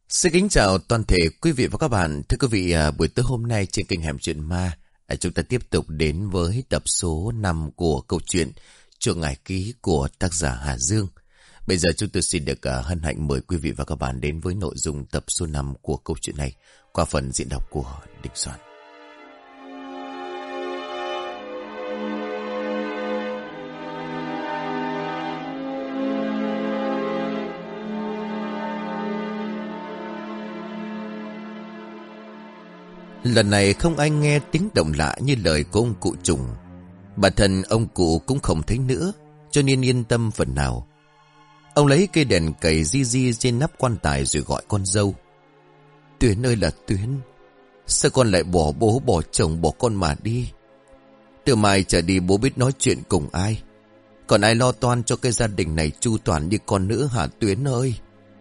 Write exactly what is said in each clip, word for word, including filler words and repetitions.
Xin kính chào toàn thể quý vị và các bạn. Thưa quý vị, à, buổi tối hôm nay trên kênh Hẻm Chuyện Ma, à, chúng ta tiếp tục đến với tập số năm của câu chuyện Chuông Ngải Ký của tác giả Hà Dương. Bây giờ chúng tôi xin được à, hân hạnh mời quý vị và các bạn đến với nội dung tập số năm của câu chuyện này qua phần diễn đọc của Đình Soạn. Lần này không ai nghe tiếng động lạ như lời của ông cụ Trùng. Bản thân ông cụ cũng không thấy nữa, cho nên yên tâm phần nào. Ông lấy cây đèn cầy di di trên nắp quan tài rồi gọi con dâu. Tuyến ơi là Tuyến, sao con lại bỏ bố bỏ chồng bỏ con mà đi? Từ mai trở đi bố biết nói chuyện cùng ai? Còn ai lo toan cho cái gia đình này chu toàn như con nữa hả Tuyến ơi?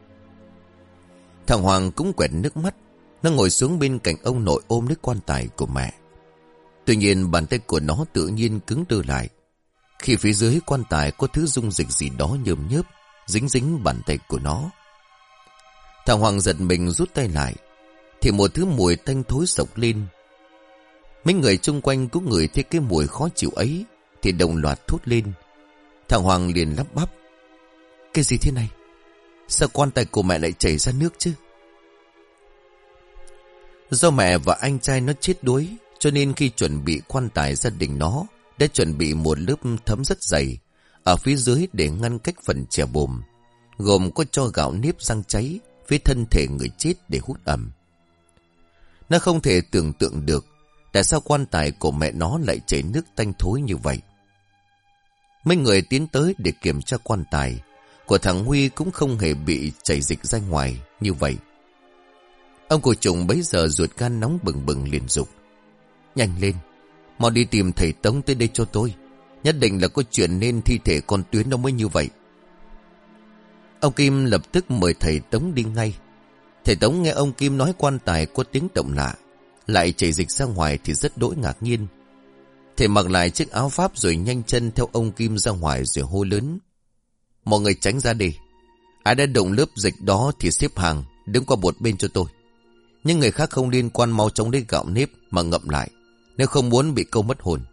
Thằng Hoàng cũng quẹt nước mắt. Nó ngồi xuống bên cạnh ông nội ôm lấy quan tài của mẹ. Tuy nhiên bàn tay của nó tự nhiên cứng đơ lại khi phía dưới quan tài có thứ dung dịch gì đó nhờm nhớp dính dính bàn tay của nó. Thằng Hoàng giật mình rút tay lại thì một thứ mùi tanh thối sộc lên. Mấy người chung quanh cũng ngửi thấy cái mùi khó chịu ấy thì đồng loạt thốt lên. Thằng Hoàng liền lắp bắp: Cái gì thế này? Sao quan tài của mẹ lại chảy ra nước chứ? Do mẹ và anh trai nó chết đuối, cho nên khi chuẩn bị quan tài gia đình nó đã chuẩn bị một lớp thấm rất dày ở phía dưới để ngăn cách phần chè bồm, gồm có cho gạo nếp rang cháy với thân thể người chết để hút ẩm. Nó không thể tưởng tượng được tại sao quan tài của mẹ nó lại chảy nước tanh thối như vậy. Mấy người tiến tới để kiểm tra quan tài của thằng Huy cũng không hề bị chảy dịch ra ngoài như vậy. Ông cụ Trùng bấy giờ ruột gan nóng bừng bừng liền dục: Nhanh lên, mau đi tìm thầy Tống tới đây cho tôi. Nhất định là có chuyện nên thi thể con Tuyến nó mới như vậy. Ông Kim lập tức mời thầy Tống đi ngay. Thầy Tống nghe ông Kim nói quan tài có tiếng động lạ, lại chảy dịch ra ngoài thì rất đỗi ngạc nhiên. Thầy mặc lại chiếc áo pháp rồi nhanh chân theo ông Kim ra ngoài rồi hô lớn: Mọi người tránh ra đi. Ai đã đụng lớp dịch đó thì xếp hàng đứng qua một bên cho tôi. Nhưng người khác không liên quan mau chóng lấy gạo nếp mà ngậm lại, nếu không muốn bị câu mất hồn.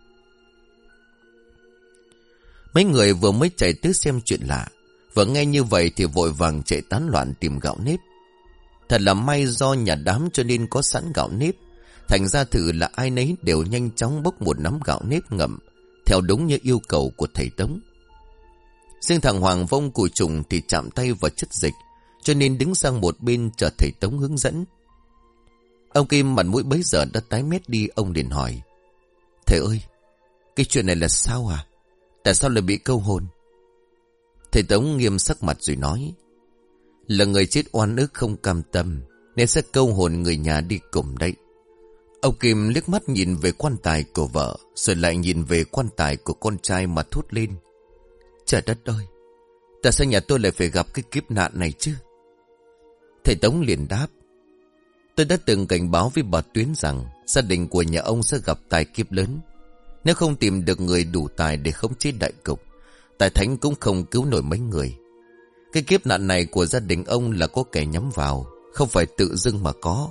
Mấy người vừa mới chạy tới xem chuyện lạ, vừa nghe như vậy thì vội vàng chạy tán loạn tìm gạo nếp. Thật là may do nhà đám cho nên có sẵn gạo nếp, thành ra thử là ai nấy đều nhanh chóng bốc một nắm gạo nếp ngậm theo đúng như yêu cầu của thầy Tống. Riêng thằng Hoàng Vông cụ Trùng thì chạm tay vào chất dịch, cho nên đứng sang một bên chờ thầy Tống hướng dẫn. Ông Kim mặt mũi bấy giờ đã tái mét đi. Ông liền hỏi: Thầy ơi, cái chuyện này là sao à? Tại sao lại bị câu hồn? Thầy Tống nghiêm sắc mặt rồi nói: Là người chết oan ức không cam tâm nên sẽ câu hồn người nhà đi cùng đấy. Ông Kim liếc mắt nhìn về quan tài của vợ, rồi lại nhìn về quan tài của con trai mà thốt lên: Trời đất ơi, tại sao nhà tôi lại phải gặp cái kiếp nạn này chứ? Thầy Tống liền đáp: Tôi đã từng cảnh báo với bà Tuyến rằng gia đình của nhà ông sẽ gặp tai kiếp lớn. Nếu không tìm được người đủ tài để khống chế đại cục, Tài Thánh cũng không cứu nổi mấy người. Cái kiếp nạn này của gia đình ông là có kẻ nhắm vào, không phải tự dưng mà có.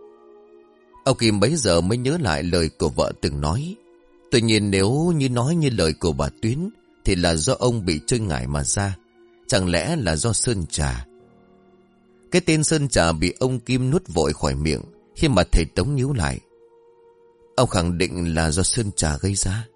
Ông Kim bấy giờ mới nhớ lại lời của vợ từng nói. Tuy nhiên nếu như nói như lời của bà Tuyến thì là do ông bị chơi ngải mà ra. Chẳng lẽ là do sơn trà? Cái tên sơn trà bị ông Kim nuốt vội khỏi miệng khi mà thầy Tống nhíu lại. Ông khẳng định là do sơn trà gây ra.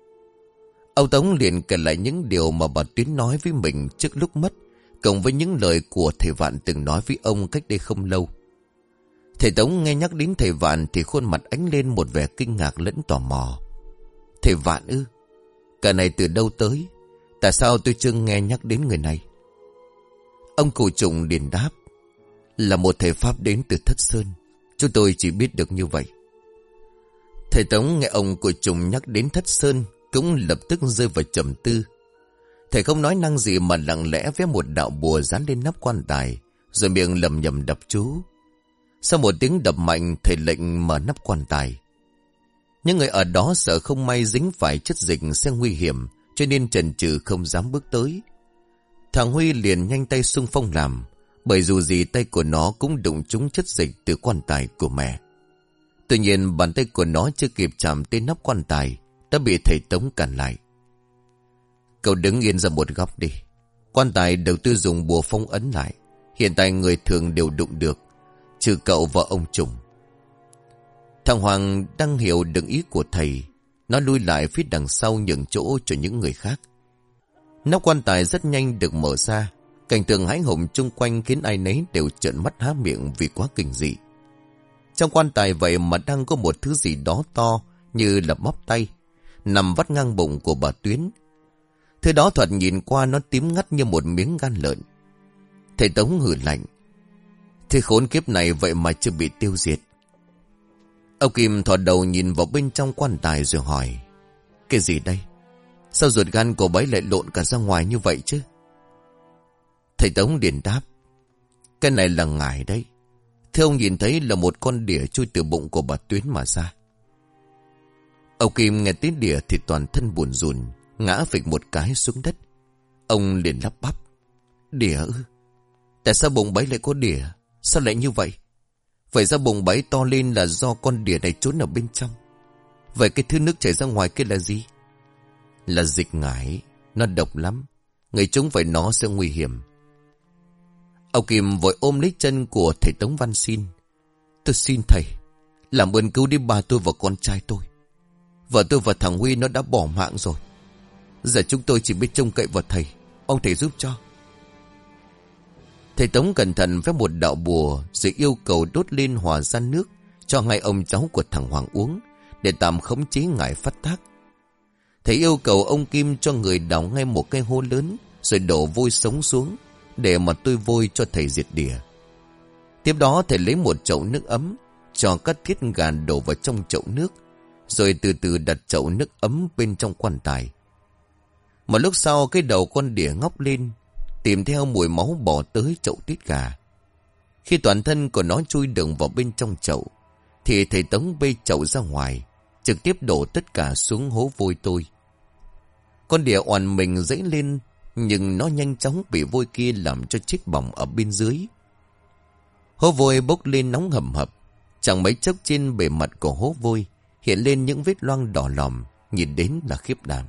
Ông Tống liền kể lại những điều mà bà Tuyến nói với mình trước lúc mất, cộng với những lời của thầy Vạn từng nói với ông cách đây không lâu. Thầy Tống nghe nhắc đến thầy Vạn thì khuôn mặt ánh lên một vẻ kinh ngạc lẫn tò mò. Thầy Vạn ư? Cả này từ đâu tới? Tại sao tôi chưa nghe nhắc đến người này? Ông cụ Trùng liền đáp: Là một thầy Pháp đến từ Thất Sơn. Chúng tôi chỉ biết được như vậy. Thầy Tống nghe ông cụ Trùng nhắc đến Thất Sơn cũng lập tức rơi vào trầm tư. Thầy không nói năng gì mà lặng lẽ vẽ một đạo bùa dán lên nắp quan tài, rồi miệng lầm nhầm đọc chú. Sau một tiếng đập mạnh, thầy lệnh mở nắp quan tài. Những người ở đó sợ không may dính phải chất dịch sẽ nguy hiểm, cho nên chần chừ không dám bước tới. Thằng Huy liền nhanh tay xung phong làm, Bởi dù gì tay của nó cũng đụng trúng chất dịch từ quan tài của mẹ. Tuy nhiên bàn tay của nó chưa kịp chạm tới nắp quan tài đã bị thầy Tống cản lại. Cậu đứng yên ra một góc đi. Quan tài đầu tư dùng bùa phong ấn lại. Hiện tại người thường đều đụng được, trừ cậu và ông Trùng. Thằng Hoàng đang hiểu được ý của thầy. Nó lui lại phía đằng sau nhường chỗ cho những người khác. Nắp quan tài rất nhanh được mở ra. Cảnh tượng hãi hùng chung quanh khiến ai nấy đều trợn mắt há miệng vì quá kinh dị. Trong quan tài vậy mà đang có một thứ gì đó to như là bắp tay, nằm vắt ngang bụng của bà Tuyến. Thứ đó thoạt nhìn qua nó tím ngắt như một miếng gan lợn. Thầy Tống hừ lạnh. Thế khốn kiếp này vậy mà chưa bị tiêu diệt. Ông Kim thò đầu nhìn vào bên trong quan tài rồi hỏi. Cái gì đây? Sao ruột gan của bấy lại lộn cả ra ngoài như vậy chứ? Thầy Tống liền đáp. Cái này là ngải đấy. Thế ông nhìn thấy là một con đỉa chui từ bụng của bà Tuyến mà ra. Ông Kim nghe tiếng đỉa thì toàn thân buồn rùn, ngã phịch một cái xuống đất. Ông liền lắp bắp. Đỉa ư? Tại sao bụng bấy lại có đỉa? Sao lại như vậy? Vậy ra bụng bấy to lên là do con đỉa này trốn ở bên trong. Vậy cái thứ nước chảy ra ngoài kia là gì? Là dịch ngải. Nó độc lắm. Người chúng phải nó sẽ nguy hiểm. Ông Kim vội ôm lấy chân của thầy Tống van xin. Tôi xin thầy, làm ơn cứu đi bà tôi và con trai tôi. Vợ tôi và thằng Huy nó đã bỏ mạng rồi. Giờ chúng tôi chỉ biết trông cậy vào thầy. Ông thầy giúp cho. Thầy Tống cẩn thận với một đạo bùa rồi yêu cầu đốt lên hòa ra nước cho hai ông cháu của thằng Hoàng uống để tạm khống chế ngải phát tác. Thầy yêu cầu ông Kim cho người đào ngay một cái hố lớn rồi đổ vôi sống xuống để mà tôi vôi cho thầy diệt đỉa. Tiếp đó thầy lấy một chậu nước ấm, cho các thiết gà đổ vào trong chậu nước, rồi từ từ đặt chậu nước ấm bên trong quan tài. Một lúc sau cái đầu con đỉa ngóc lên, tìm theo mùi máu bỏ tới chậu tiết gà. Khi toàn thân của nó chui đường vào bên trong chậu, thì thầy Tống bê chậu ra ngoài, trực tiếp đổ tất cả xuống hố vôi tôi. Con đỉa oằn mình dãy lên, nhưng nó nhanh chóng bị vôi kia làm cho chết bỏng ở bên dưới. Hố vôi bốc lên nóng hầm hập. Chẳng mấy chốc trên bề mặt của hố vôi hiện lên những vết loang đỏ lòm, nhìn đến là khiếp đảm.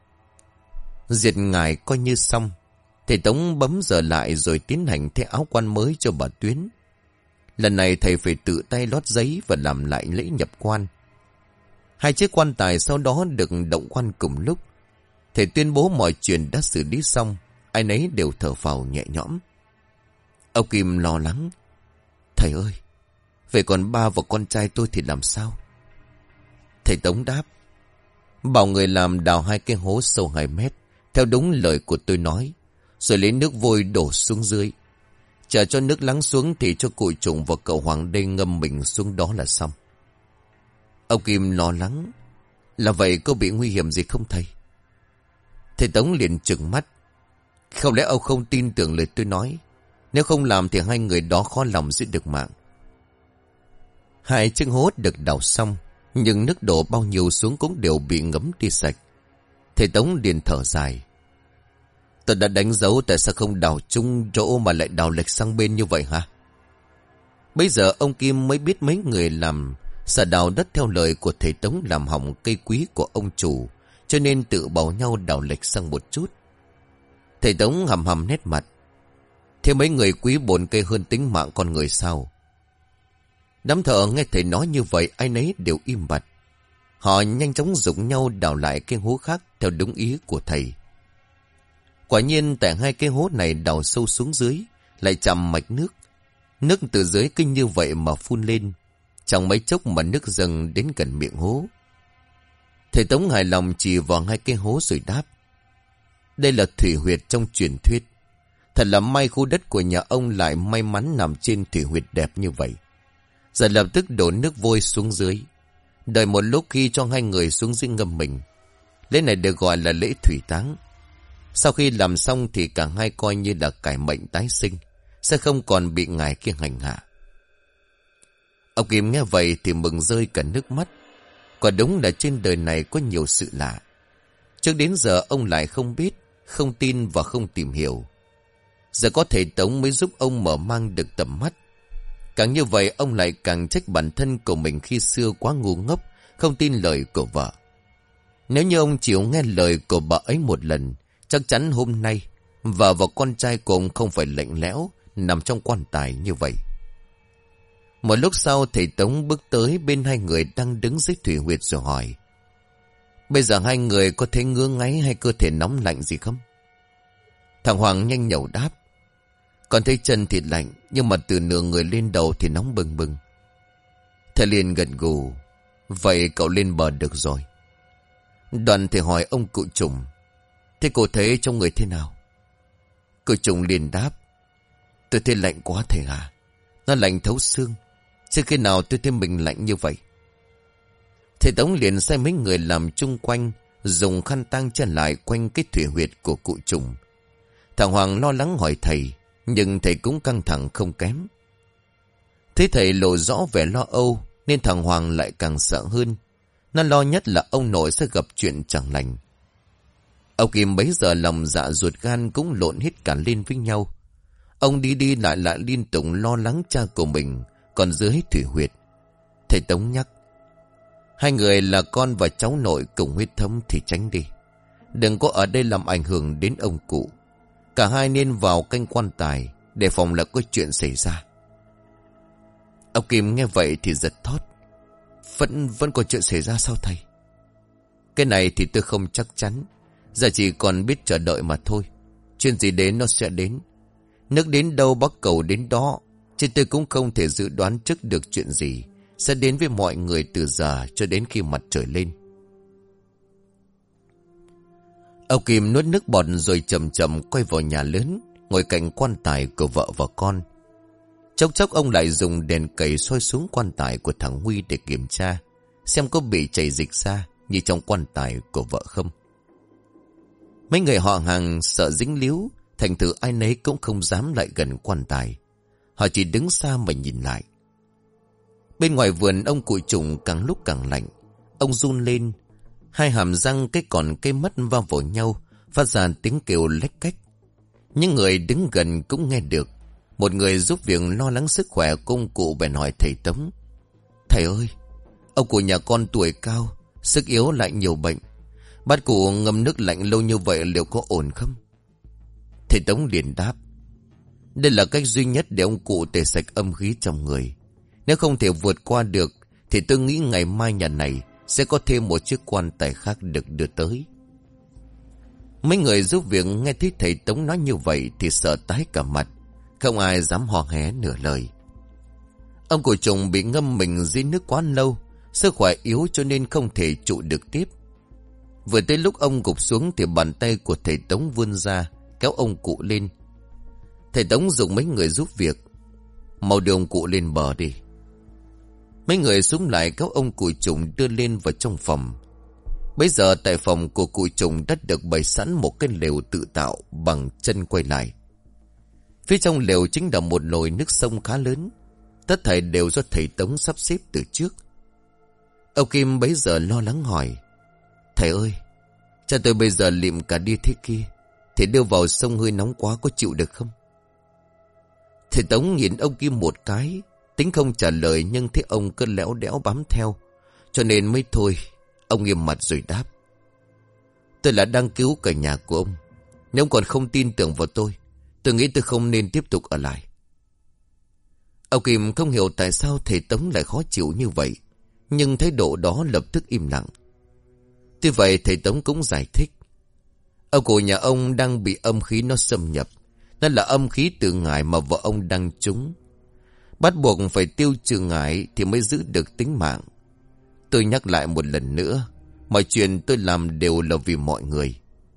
Diệt ngài coi như xong. Thầy Tống bấm giờ lại rồi tiến hành thay áo quan mới cho bà Tuyến. Lần này thầy phải tự tay lót giấy và làm lại lễ nhập quan. Hai chiếc quan tài sau đó được động quan cùng lúc. Thầy tuyên bố mọi chuyện đã xử lý xong, ai nấy đều thở phào nhẹ nhõm. Ông Kim lo lắng. Thầy ơi, vậy còn ba và con trai tôi thì làm sao? Thầy Tống đáp. Bảo người làm đào hai cái hố sâu hai mét, theo đúng lời của tôi nói, rồi lấy nước vôi đổ xuống dưới. Chờ cho nước lắng xuống thì cho cụ Trùng và cậu Hoàng đây ngâm mình xuống đó là xong. Ông Kim lo lắng. Là vậy có bị nguy hiểm gì không thầy? Thầy Tống liền trừng mắt. Không lẽ ông không tin tưởng lời tôi nói? Nếu không làm thì hai người đó khó lòng giữ được mạng. Hai chiếc hố được đào xong, nhưng nước đổ bao nhiêu xuống cũng đều bị ngấm đi sạch. Thầy Tống liền thở dài. Tôi đã đánh dấu, tại sao không đào chung chỗ mà lại đào lệch sang bên như vậy hả? Bây giờ ông Kim mới biết mấy người làm xả đào đất theo lời của thầy Tống làm hỏng cây quý của ông chủ, cho nên tự bảo nhau đào lệch sang một chút. Thầy Tống hầm hầm nét mặt. Thế mấy người quý bổn cây hơn tính mạng con người sao? Đám thợ nghe thầy nói như vậy, ai nấy đều im bặt. Họ nhanh chóng giục nhau đào lại cái hố khác theo đúng ý của thầy. Quả nhiên tại hai cái hố này đào sâu xuống dưới, lại chạm mạch nước. Nước từ dưới kinh như vậy mà phun lên, chẳng mấy chốc mà nước dâng đến gần miệng hố. Thầy Tống hài lòng chỉ vào hai cái hố rồi đáp. Đây là thủy huyệt trong truyền thuyết. Thật là may khu đất của nhà ông lại may mắn nằm trên thủy huyệt đẹp như vậy. Giờ lập tức đổ nước vôi xuống dưới. Đợi một lúc khi cho hai người xuống dưới ngâm mình. Lễ này được gọi là lễ thủy táng. Sau khi làm xong thì cả hai coi như là cải mệnh tái sinh, sẽ không còn bị ngài kia hành hạ. Ông Kim nghe vậy thì mừng rơi cả nước mắt. Quả đúng là trên đời này có nhiều sự lạ. Trước đến giờ ông lại không biết, không tin và không tìm hiểu. Giờ có thầy Tống mới giúp ông mở mang được tầm mắt. Càng như vậy ông lại càng trách bản thân của mình khi xưa quá ngu ngốc, không tin lời của vợ. Nếu như ông chịu nghe lời của bà ấy một lần, chắc chắn hôm nay vợ và con trai của ông không phải lạnh lẽo nằm trong quan tài như vậy. Một lúc sau thầy Tống bước tới bên hai người đang đứng dưới thủy huyệt rồi hỏi: Bây giờ hai người có thấy ngứa ngáy hay cơ thể nóng lạnh gì không? Thằng Hoàng nhanh nhẩu đáp: Còn thấy chân thì lạnh, nhưng mà từ nửa người lên đầu thì nóng bừng bừng. Thầy liền gật gù: Vậy cậu lên bờ được rồi. Đoàn thầy hỏi ông cụ Trùng: Thế cô thấy trong người thế nào? Cụ Trùng liền đáp: Tôi thấy lạnh quá thầy à. Nó lạnh thấu xương. Chưa khi nào tôi thấy mình lạnh như vậy. Thầy Tống liền sai mấy người làm chung quanh, dùng khăn tang chân lại quanh cái thủy huyệt của cụ Trùng. Thằng Hoàng lo lắng hỏi thầy, nhưng thầy cũng căng thẳng không kém. Thấy thầy lộ rõ vẻ lo âu, nên thằng Hoàng lại càng sợ hơn. Nó lo nhất là ông nội sẽ gặp chuyện chẳng lành. Ông Kim bấy giờ lòng dạ ruột gan cũng lộn hết cả lên với nhau. Ông đi đi lại lại liên tục lo lắng cha của mình còn dưới thủy huyệt. Thầy Tống nhắc: Hai người là con và cháu nội cùng huyết thống thì tránh đi. Đừng có ở đây làm ảnh hưởng đến ông cụ. Cả hai nên vào canh quan tài, để phòng là có chuyện xảy ra. Ông Kim nghe vậy thì giật thót: Vẫn vẫn có chuyện xảy ra sao thầy? Cái này thì tôi không chắc chắn. Giờ chỉ còn biết chờ đợi mà thôi. Chuyện gì đến nó sẽ đến. Nước đến đâu bắc cầu đến đó. Chứ tôi cũng không thể dự đoán trước được chuyện gì sẽ đến với mọi người từ giờ cho đến khi mặt trời lên. Ông Kim nuốt nước bọt rồi chậm chậm quay vào nhà lớn, ngồi cạnh quan tài của vợ và con. Chốc chốc ông lại dùng đèn cầy soi xuống quan tài của thằng Huy để kiểm tra xem có bị chảy dịch ra như trong quan tài của vợ không. Mấy người họ hàng sợ dính líu, thành thử ai nấy cũng không dám lại gần quan tài. Họ chỉ đứng xa mà nhìn lại. Bên ngoài vườn ông cụ Trùng càng lúc càng lạnh. Ông run lên, hai hàm răng cái còn cái mắt va vào nhau, phát ra tiếng kêu lách cách. Những người đứng gần cũng nghe được. Một người giúp việc lo lắng sức khỏe của ông cụ bèn hỏi thầy Tống: Thầy ơi, ông cụ nhà con tuổi cao, sức yếu lại nhiều bệnh. Bát cụ ngâm nước lạnh lâu như vậy liệu có ổn không? Thầy Tống liền đáp: Đây là cách duy nhất để ông cụ tẩy sạch âm khí trong người. Nếu không thể vượt qua được thì tôi nghĩ ngày mai nhà này sẽ có thêm một chiếc quan tài khác được đưa tới. Mấy người giúp việc nghe thấy thầy Tống nói như vậy thì sợ tái cả mặt, không ai dám hò hé nửa lời. Ông cụ Trùng bị ngâm mình dưới nước quá lâu, sức khỏe yếu cho nên không thể trụ được tiếp. Vừa tới lúc ông gục xuống thì bàn tay của thầy Tống vươn ra kéo ông cụ lên. Thầy Tống dùng mấy người giúp việc: Mau đưa ông cụ lên bờ đi. Mấy người xúm lại kéo ông cụ Trùng đưa lên vào trong phòng. Bây giờ tại phòng của cụ Trùng đã được bày sẵn một cái lều tự tạo bằng chân quay lại. Phía trong lều chính là một nồi nước sông khá lớn. Tất thảy đều do thầy Tống sắp xếp từ trước. Ông Kim bấy giờ lo lắng hỏi: Thầy ơi, cha tôi bây giờ lịm cả đi thế kia, thì đưa vào sông hơi nóng quá, có chịu được không? Thầy Tống nhìn ông Kim một cái, tính không trả lời nhưng thấy ông cứ lẽo đẽo bám theo, cho nên mới thôi. Ông nghiêm mặt rồi đáp: Tôi là đang cứu cả nhà của ông. Nếu ông còn không tin tưởng vào tôi, tôi nghĩ tôi không nên tiếp tục ở lại. Ông Kim không hiểu tại sao thầy Tống lại khó chịu như vậy, nhưng thái độ đó lập tức im lặng. Tuy vậy thầy Tống cũng giải thích: Ông cụ nhà ông đang bị âm khí nó xâm nhập.นั่นlà âm khí từ ngài mà vợ ông đang trúng. Bắt buộc phải tiêu trừ ngài thì mới giữ được tính mạng. Tôi nhắc lại một lần nữa, mọi chuyện tôi làm đều là vì mọi người.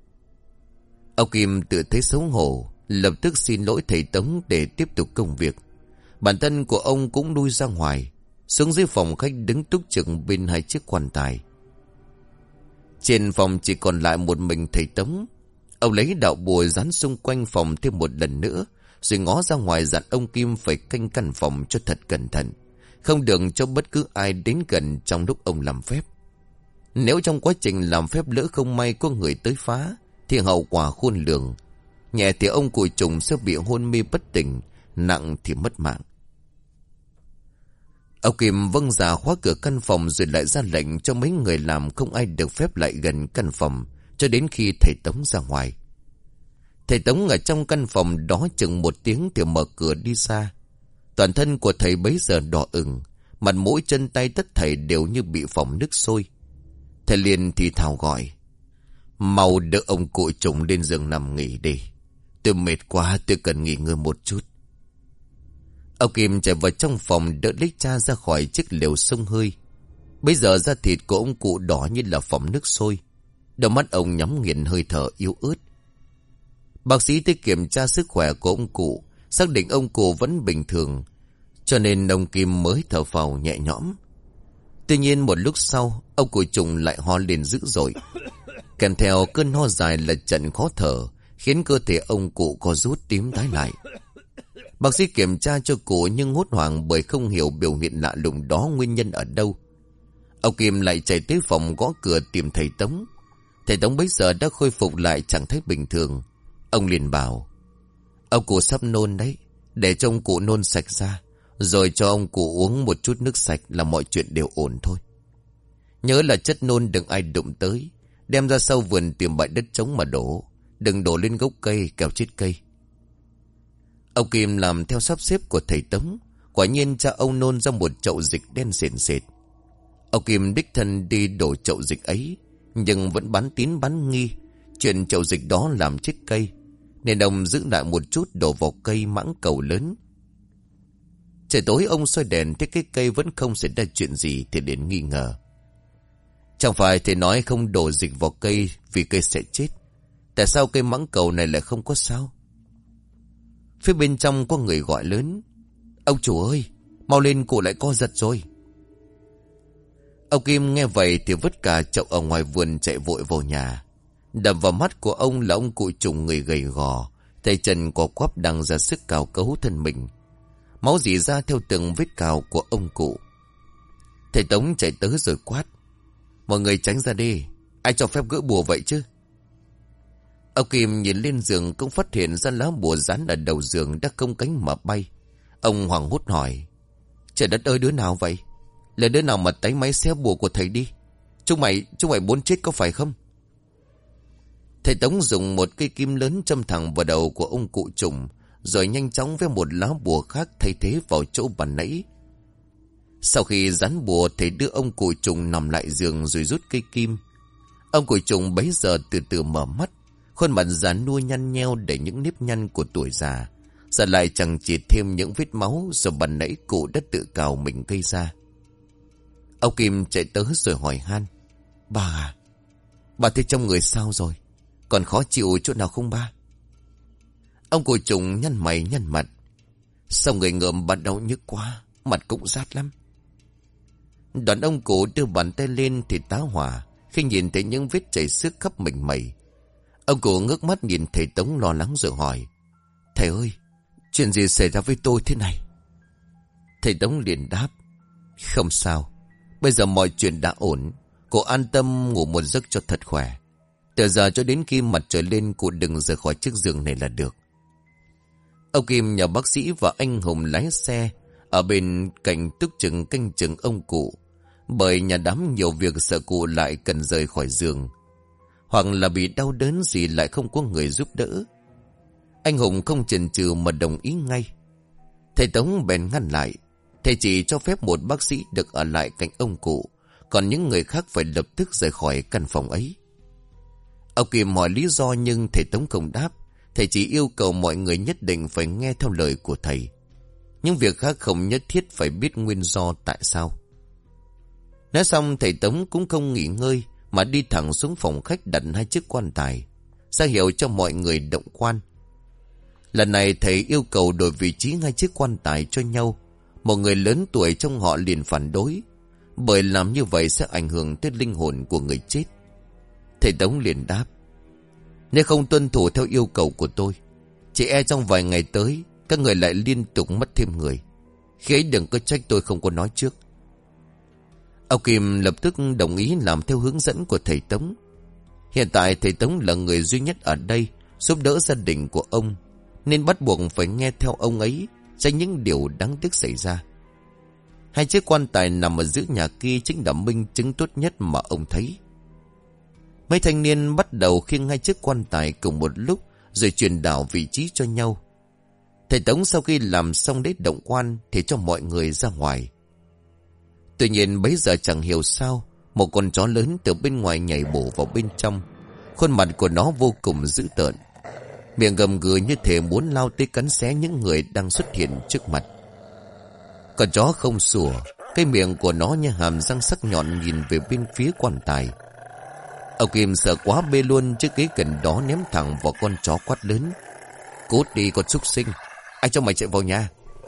Ông Kim tự thấy xấu hổ, lập tức xin lỗi thầy Tống để tiếp tục công việc. Bản thân của ông cũng lui ra ngoài, xuống dưới phòng khách đứng túc trực bên hai chiếc quan tài. Trên phòng chỉ còn lại một mình thầy Tống. Ông lấy đạo bùa dán xung quanh phòng thêm một lần nữa, rồi ngó ra ngoài dặn ông Kim phải canh căn phòng cho thật cẩn thận, không được cho bất cứ ai đến gần trong lúc ông làm phép. Nếu trong quá trình làm phép lỡ không may có người tới phá, thì hậu quả khôn lường. Nhẹ thì ông cụ Trùng sẽ bị hôn mê bất tỉnh, nặng thì mất mạng. Ông Kim vâng dạ khóa cửa căn phòng rồi lại ra lệnh cho mấy người làm không ai được phép lại gần căn phòng cho đến khi thầy Tống ra ngoài. Thầy Tống ở trong căn phòng đó chừng một tiếng thì mở cửa đi ra. Toàn thân của thầy bấy giờ đỏ ửng, mặt mũi chân tay tất thảy đều như bị phỏng nước sôi. Thầy liền thì thào gọi: "Mau đỡ ông cụ Trùng lên giường nằm nghỉ đi. Tôi mệt quá, tôi cần nghỉ ngơi một chút." Ông Kim chạy vào trong phòng đỡ lấy cha ra khỏi chiếc lều xông hơi. Bây giờ da thịt của ông cụ đỏ như là phỏng nước sôi. Đôi mắt ông nhắm nghiền, hơi thở yếu ớt. Bác sĩ tới kiểm tra sức khỏe của ông cụ, xác định ông cụ vẫn bình thường, cho nên ông Kim mới thở phào nhẹ nhõm. Tuy nhiên một lúc sau, ông cụ Trùng lại ho lên dữ dội. Kèm theo cơn ho dài là trận khó thở, khiến cơ thể ông cụ co rút tím tái lại. Bác sĩ kiểm tra cho cụ nhưng hốt hoảng bởi không hiểu biểu hiện lạ lùng đó nguyên nhân ở đâu. Ông Kim lại chạy tới phòng gõ cửa tìm thầy Tống. Thầy Tống bấy giờ đã khôi phục lại trạng thái bình thường. Ông liền bảo: "Ông cụ sắp nôn đấy, để cho ông cụ nôn sạch ra, rồi cho ông cụ uống một chút nước sạch là mọi chuyện đều ổn thôi. Nhớ là chất nôn đừng ai đụng tới, đem ra sau vườn tìm bãi đất trống mà đổ, đừng đổ lên gốc cây kẻo chết cây." Ông Kim làm theo sắp xếp của thầy Tống. Quả nhiên cha ông nôn ra một chậu dịch đen sền sệt. Ông Kim đích thân đi đổ chậu dịch ấy, nhưng vẫn bán tín bán nghi chuyện chậu dịch đó làm chết cây, nên ông giữ lại một chút đổ vào cây mãng cầu lớn. Trời tối ông soi đèn thấy cái cây vẫn không xảy ra chuyện gì thì đến nghi ngờ. Chẳng phải thầy nói không đổ dịch vào cây vì cây sẽ chết, tại sao cây mãng cầu này lại không có sao? Phía bên trong có người gọi lớn: "Ông chủ ơi, mau lên, cụ lại co giật rồi." Ông Kim nghe vậy thì vứt cả chậu ở ngoài vườn chạy vội vào nhà. Đập vào mắt của ông là ông cụ Trùng người gầy gò, tay chân co quắp đang ra sức cào cấu thân mình. Máu rỉ ra theo từng vết cào của ông cụ. Thầy Tống chạy tới rồi quát: "Mọi người tránh ra đi, ai cho phép gỡ bùa vậy chứ?" Ông Kim nhìn lên giường cũng phát hiện ra lá bùa dán ở đầu giường đã không cánh mà bay. Ông hoảng hốt hỏi: "Trời đất ơi, đứa nào vậy? Là đứa nào mà tấy máy xé bùa của thầy đi? Chúng mày, chúng mày muốn chết có phải không?" Thầy Tống dùng một cây kim lớn châm thẳng vào đầu của ông cụ Trùng, rồi nhanh chóng với một lá bùa khác thay thế vào chỗ bàn nãy. Sau khi dán bùa, thầy đưa ông cụ Trùng nằm lại giường rồi rút cây kim. Ông cụ Trùng bấy giờ từ từ mở mắt, khuôn mặt già nua nhăn nheo đầy những nếp nhăn của tuổi già, giờ lại chẳng chỉ thêm những vết máu do bàn nãy cụ đã tự cào mình gây ra. Ông Kim chạy tới rồi hỏi han: "Bà à, bà thấy trong người sao rồi? Còn khó chịu chỗ nào không ba?" Ông cụ Trùng nhăn mày nhăn mặt: "Sao người ngợm bắt đau nhức quá, mặt cũng rát lắm." Đoạn ông cụ đưa bàn tay lên thì tá hỏa khi nhìn thấy những vết chảy xước khắp mình mẩy. Ông cụ ngước mắt nhìn thầy Tống lo lắng rồi hỏi: "Thầy ơi, chuyện gì xảy ra với tôi thế này?" Thầy Tống liền đáp: "Không sao, bây giờ mọi chuyện đã ổn. Cụ an tâm ngủ một giấc cho thật khỏe. Từ giờ cho đến khi mặt trời lên, cụ đừng rời khỏi chiếc giường này là được." Ông Kim nhờ bác sĩ và anh Hùng lái xe ở bên cạnh túc chừng canh chừng ông cụ, bởi nhà đám nhiều việc sợ cụ lại cần rời khỏi giường, hoặc là bị đau đớn gì lại không có người giúp đỡ. Anh Hùng không chần chừ mà đồng ý ngay. Thầy Tống bèn ngăn lại: thầy chỉ cho phép một bác sĩ được ở lại cạnh ông cụ, còn những người khác phải lập tức rời khỏi căn phòng ấy. Ông Kim hỏi lý do nhưng thầy Tống không đáp. Thầy chỉ yêu cầu mọi người nhất định phải nghe theo lời của thầy. Những việc khác không nhất thiết phải biết nguyên do tại sao. Nói xong thầy Tống cũng không nghỉ ngơi mà đi thẳng xuống phòng khách đặt hai chiếc quan tài, ra hiệu cho mọi người động quan. Lần này thầy yêu cầu đổi vị trí hai chiếc quan tài cho nhau. Một người lớn tuổi trong họ liền phản đối, bởi làm như vậy sẽ ảnh hưởng tới linh hồn của người chết. Thầy Tống liền đáp: nếu không tuân thủ theo yêu cầu của tôi, chỉ e trong vài ngày tới các người lại liên tục mất thêm người. Khi ấy đừng có trách tôi không có nói trước. Ông Kim lập tức đồng ý làm theo hướng dẫn của thầy Tống. Hiện tại thầy Tống là người duy nhất ở đây giúp đỡ gia đình của ông, nên bắt buộc phải nghe theo ông ấy, tránh những điều đáng tiếc xảy ra. Hai chiếc quan tài nằm ở giữa nhà kia chính là minh chứng tốt nhất mà ông thấy. Mấy thanh niên bắt đầu khiêng hai chiếc quan tài cùng một lúc, rồi chuyển đảo vị trí cho nhau. Thầy Tống sau khi làm xong lễ động quan thì cho mọi người ra ngoài. Tuy nhiên bấy giờ chẳng hiểu sao, một con chó lớn từ bên ngoài nhảy bổ vào bên trong. Khuôn mặt của nó vô cùng dữ tợn, miệng gầm gừ như thể muốn lao tới cắn xé những người đang xuất hiện trước mặt. Con chó không sủa, cái miệng của nó như hàm răng sắc nhọn nhìn về bên phía quan tài. Ông Kim sợ quá bê luôn chiếc ghế gần đó ném thẳng vào con chó quát lớn: "Cút đi con súc sinh, ai cho mày chạy vào nhà?"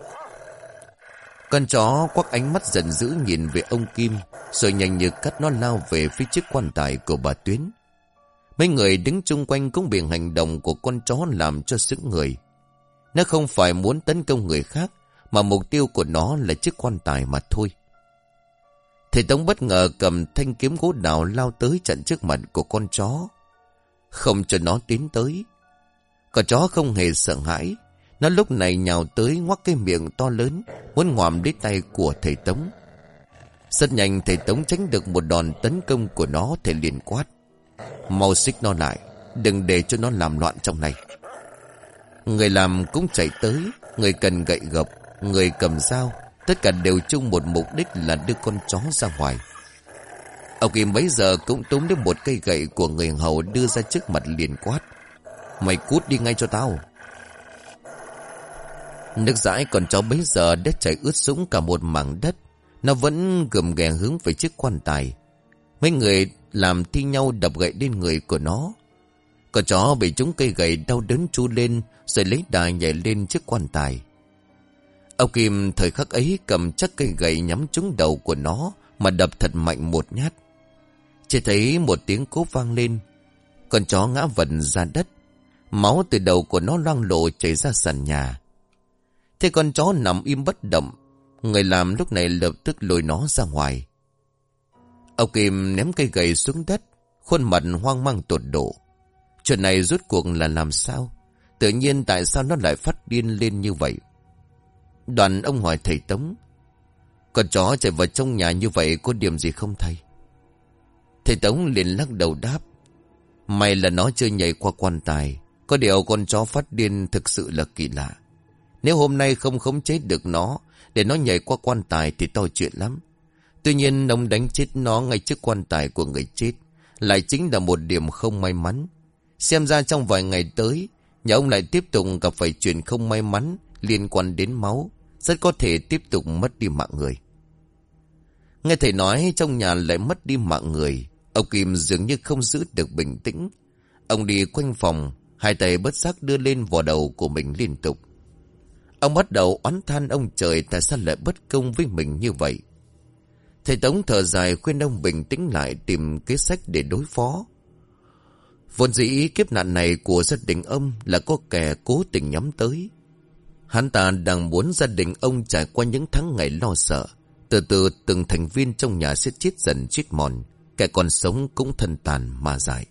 Con chó quắc ánh mắt giận dữ nhìn về ông Kim, rồi nhanh như cắt nó lao về phía chiếc quan tài của bà Tuyến. Mấy người đứng chung quanh cũng bị hành động của con chó làm cho sững người. Nó không phải muốn tấn công người khác, mà mục tiêu của nó là chiếc quan tài mà thôi. Thầy Tống bất ngờ cầm thanh kiếm gỗ đào lao tới chặn trước mặt của con chó, không cho nó tiến tới. Con chó không hề sợ hãi, nó lúc này nhào tới ngoác cái miệng to lớn, muốn ngoạm lấy tay của thầy Tống. Rất nhanh thầy Tống tránh được một đòn tấn công của nó. Thầy liền quát: "Mau xích nó lại, đừng để cho nó làm loạn trong này." Người làm cũng chạy tới, người cần gậy gộc, người cầm dao, tất cả đều chung một mục đích là đưa con chó ra ngoài. Ông Kim bấy giờ cũng túm đến một cây gậy của người hầu đưa ra trước mặt liền quát: "Mày cút đi ngay cho tao." Nước dãi con chó bấy giờ đã chảy ướt sũng cả một mảng đất. Nó vẫn gầm ghè hướng về chiếc quan tài. Mấy người làm thi nhau đập gậy lên người của nó. Con chó bị trúng cây gậy đau đớn tru lên, rồi lấy đà nhảy lên chiếc quan tài. Ông Kim thời khắc ấy cầm chắc cây gậy nhắm trúng đầu của nó mà đập thật mạnh một nhát. Chỉ thấy một tiếng cốp vang lên, con chó ngã vật ra đất, máu từ đầu của nó loang lổ chảy ra sàn nhà. Thế con chó nằm im bất động, người làm lúc này lập tức lôi nó ra ngoài. Ông Kim ném cây gậy xuống đất, khuôn mặt hoang mang tột độ. Chuyện này rốt cuộc là làm sao? Tự nhiên tại sao nó lại phát điên lên như vậy? Đoàn ông hỏi thầy Tống: "Con chó chạy vào trong nhà như vậy có điểm gì không thầy?" Thầy Tống liền lắc đầu đáp: "May là nó chưa nhảy qua quan tài. Có điều con chó phát điên thực sự là kỳ lạ. Nếu hôm nay không khống chế được nó để nó nhảy qua quan tài thì to chuyện lắm. Tuy nhiên ông đánh chết nó ngay trước quan tài của người chết lại chính là một điểm không may mắn. Xem ra trong vài ngày tới, nhà ông lại tiếp tục gặp phải chuyện không may mắn liên quan đến máu, rất có thể tiếp tục mất đi mạng người." Nghe thầy nói trong nhà lại mất đi mạng người, ông Kim dường như không giữ được bình tĩnh. Ông đi quanh phòng, hai tay bất giác đưa lên vò đầu của mình liên tục. Ông bắt đầu oán than ông trời tại sao lại bất công với mình như vậy. Thầy Tống thở dài khuyên ông bình tĩnh lại, tìm kế sách để đối phó. Vốn dĩ kiếp nạn này của gia đình ông là có kẻ cố tình nhắm tới. Hắn ta đang muốn gia đình ông trải qua những tháng ngày lo sợ. Từ từ từng thành viên trong nhà sẽ chết dần chết mòn, kẻ còn sống cũng thân tàn mà dại.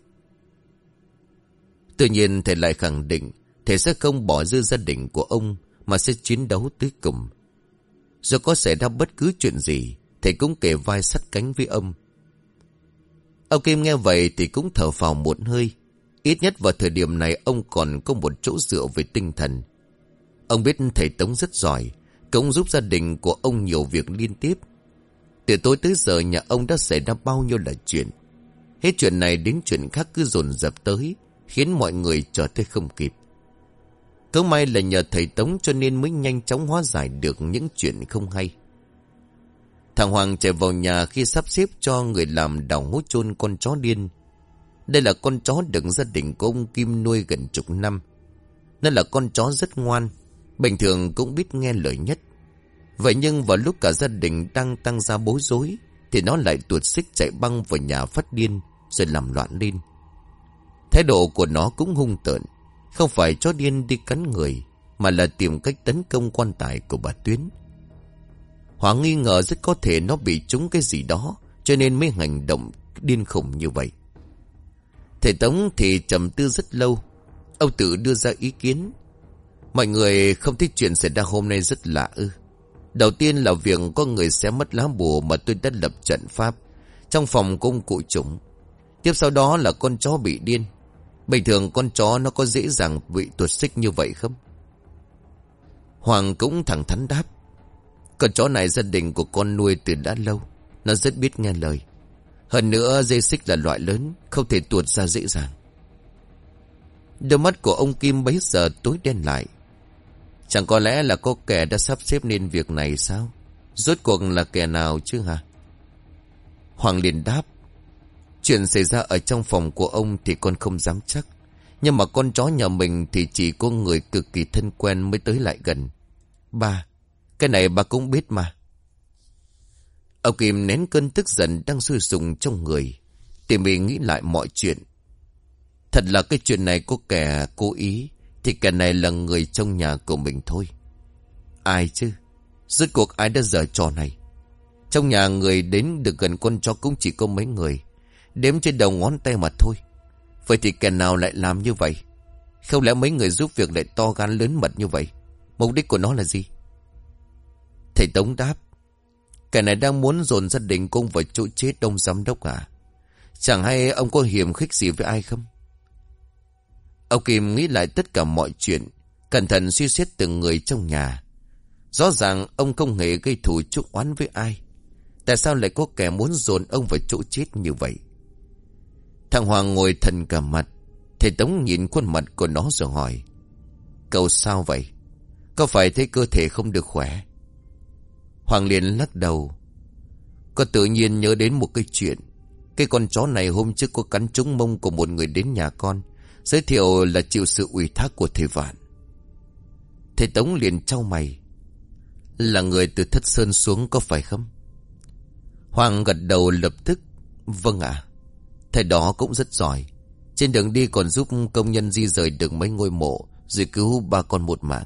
Tuy nhiên thầy lại khẳng định thầy sẽ không bỏ rơi gia đình của ông, mà sẽ chiến đấu tới cùng. Dù có xảy ra bất cứ chuyện gì, thầy cũng kề vai sắt cánh với ông. Ông Kim nghe vậy thì cũng thở phào một hơi. Ít nhất vào thời điểm này ông còn có một chỗ dựa về tinh thần. Ông biết thầy Tống rất giỏi, cũng giúp gia đình của ông nhiều việc liên tiếp. Từ tối tới giờ nhà ông đã xảy ra bao nhiêu là chuyện. Hết chuyện này đến chuyện khác cứ dồn dập tới, khiến mọi người trở tay không kịp. Cứ may là nhờ thầy Tống cho nên mới nhanh chóng hóa giải được những chuyện không hay. Thằng Hoàng chạy vào nhà khi sắp xếp cho người làm đào hố chôn con chó điên. Đây là con chó được gia đình của ông Kim nuôi gần chục năm. Nó là con chó rất ngoan, bình thường cũng biết nghe lời nhất. Vậy nhưng vào lúc cả gia đình đang tăng ra bối rối, thì nó lại tuột xích chạy băng vào nhà phát điên, rồi làm loạn lên. Thái độ của nó cũng hung tợn, không phải chó điên đi cắn người, mà là tìm cách tấn công quan tài của bà Tuyến. Hoàng nghi ngờ rất có thể nó bị trúng cái gì đó, cho nên mới hành động điên khùng như vậy. Thầy Tống thì trầm tư rất lâu. Ông Tự đưa ra ý kiến. Mọi người không thích chuyện xảy ra hôm nay rất lạ ư? Đầu tiên là việc có người xé mất lá bùa mà tôi đã lập trận pháp trong phòng công cụ trùng. Tiếp sau đó là con chó bị điên. Bình thường con chó nó có dễ dàng bị tuột xích như vậy không? Hoàng cũng thẳng thắn đáp. Con chó này gia đình của con nuôi từ đã lâu. Nó rất biết nghe lời. Hơn nữa dây xích là loại lớn, không thể tuột ra dễ dàng. Đôi mắt của ông Kim bấy giờ tối đen lại. Chẳng có lẽ là có kẻ đã sắp xếp nên việc này sao? Rốt cuộc là kẻ nào chứ hả? Hoàng liền đáp. Chuyện xảy ra ở trong phòng của ông thì con không dám chắc. Nhưng mà con chó nhà mình thì chỉ có người cực kỳ thân quen mới tới lại gần. Ba, cái này bà cũng biết mà. Ông Kim nén cơn tức giận đang sôi sùng trong người, tỉ mỉ nghĩ lại mọi chuyện. Thật là cái chuyện này có kẻ cố ý, thì kẻ này là người trong nhà của mình thôi. Ai chứ? Rốt cuộc ai đã giở trò này? Trong nhà người đến được gần con chó cũng chỉ có mấy người, đếm trên đầu ngón tay mà thôi. Vậy thì kẻ nào lại làm như vậy? Không lẽ mấy người giúp việc lại to gan lớn mật như vậy? Mục đích của nó là gì? Thầy Tống đáp. Kẻ này đang muốn dồn gia đình công vào chỗ chết ông giám đốc à? Chẳng hay ông có hiềm khích gì với ai không? Ông Kim nghĩ lại tất cả mọi chuyện, cẩn thận suy xét từng người trong nhà. Rõ ràng ông không hề gây thù chuốc oán với ai. Tại sao lại có kẻ muốn dồn ông vào chỗ chết như vậy? Thằng Hoàng ngồi thần cả mặt. Thầy Tống nhìn khuôn mặt của nó rồi hỏi. Cậu sao vậy? Có phải thấy cơ thể không được khỏe? Hoàng liền lắc đầu. Có tự nhiên nhớ đến một cái chuyện. Cái con chó này hôm trước có cắn trúng mông của một người đến nhà con, giới thiệu là chịu sự ủy thác của thầy Vạn. Thầy Tống liền chau mày. Là người từ Thất Sơn xuống có phải không? Hoàng gật đầu lập tức. Vâng ạ. Thầy đó cũng rất giỏi. Trên đường đi còn giúp công nhân di rời được mấy ngôi mộ, rồi cứu ba con một mạng.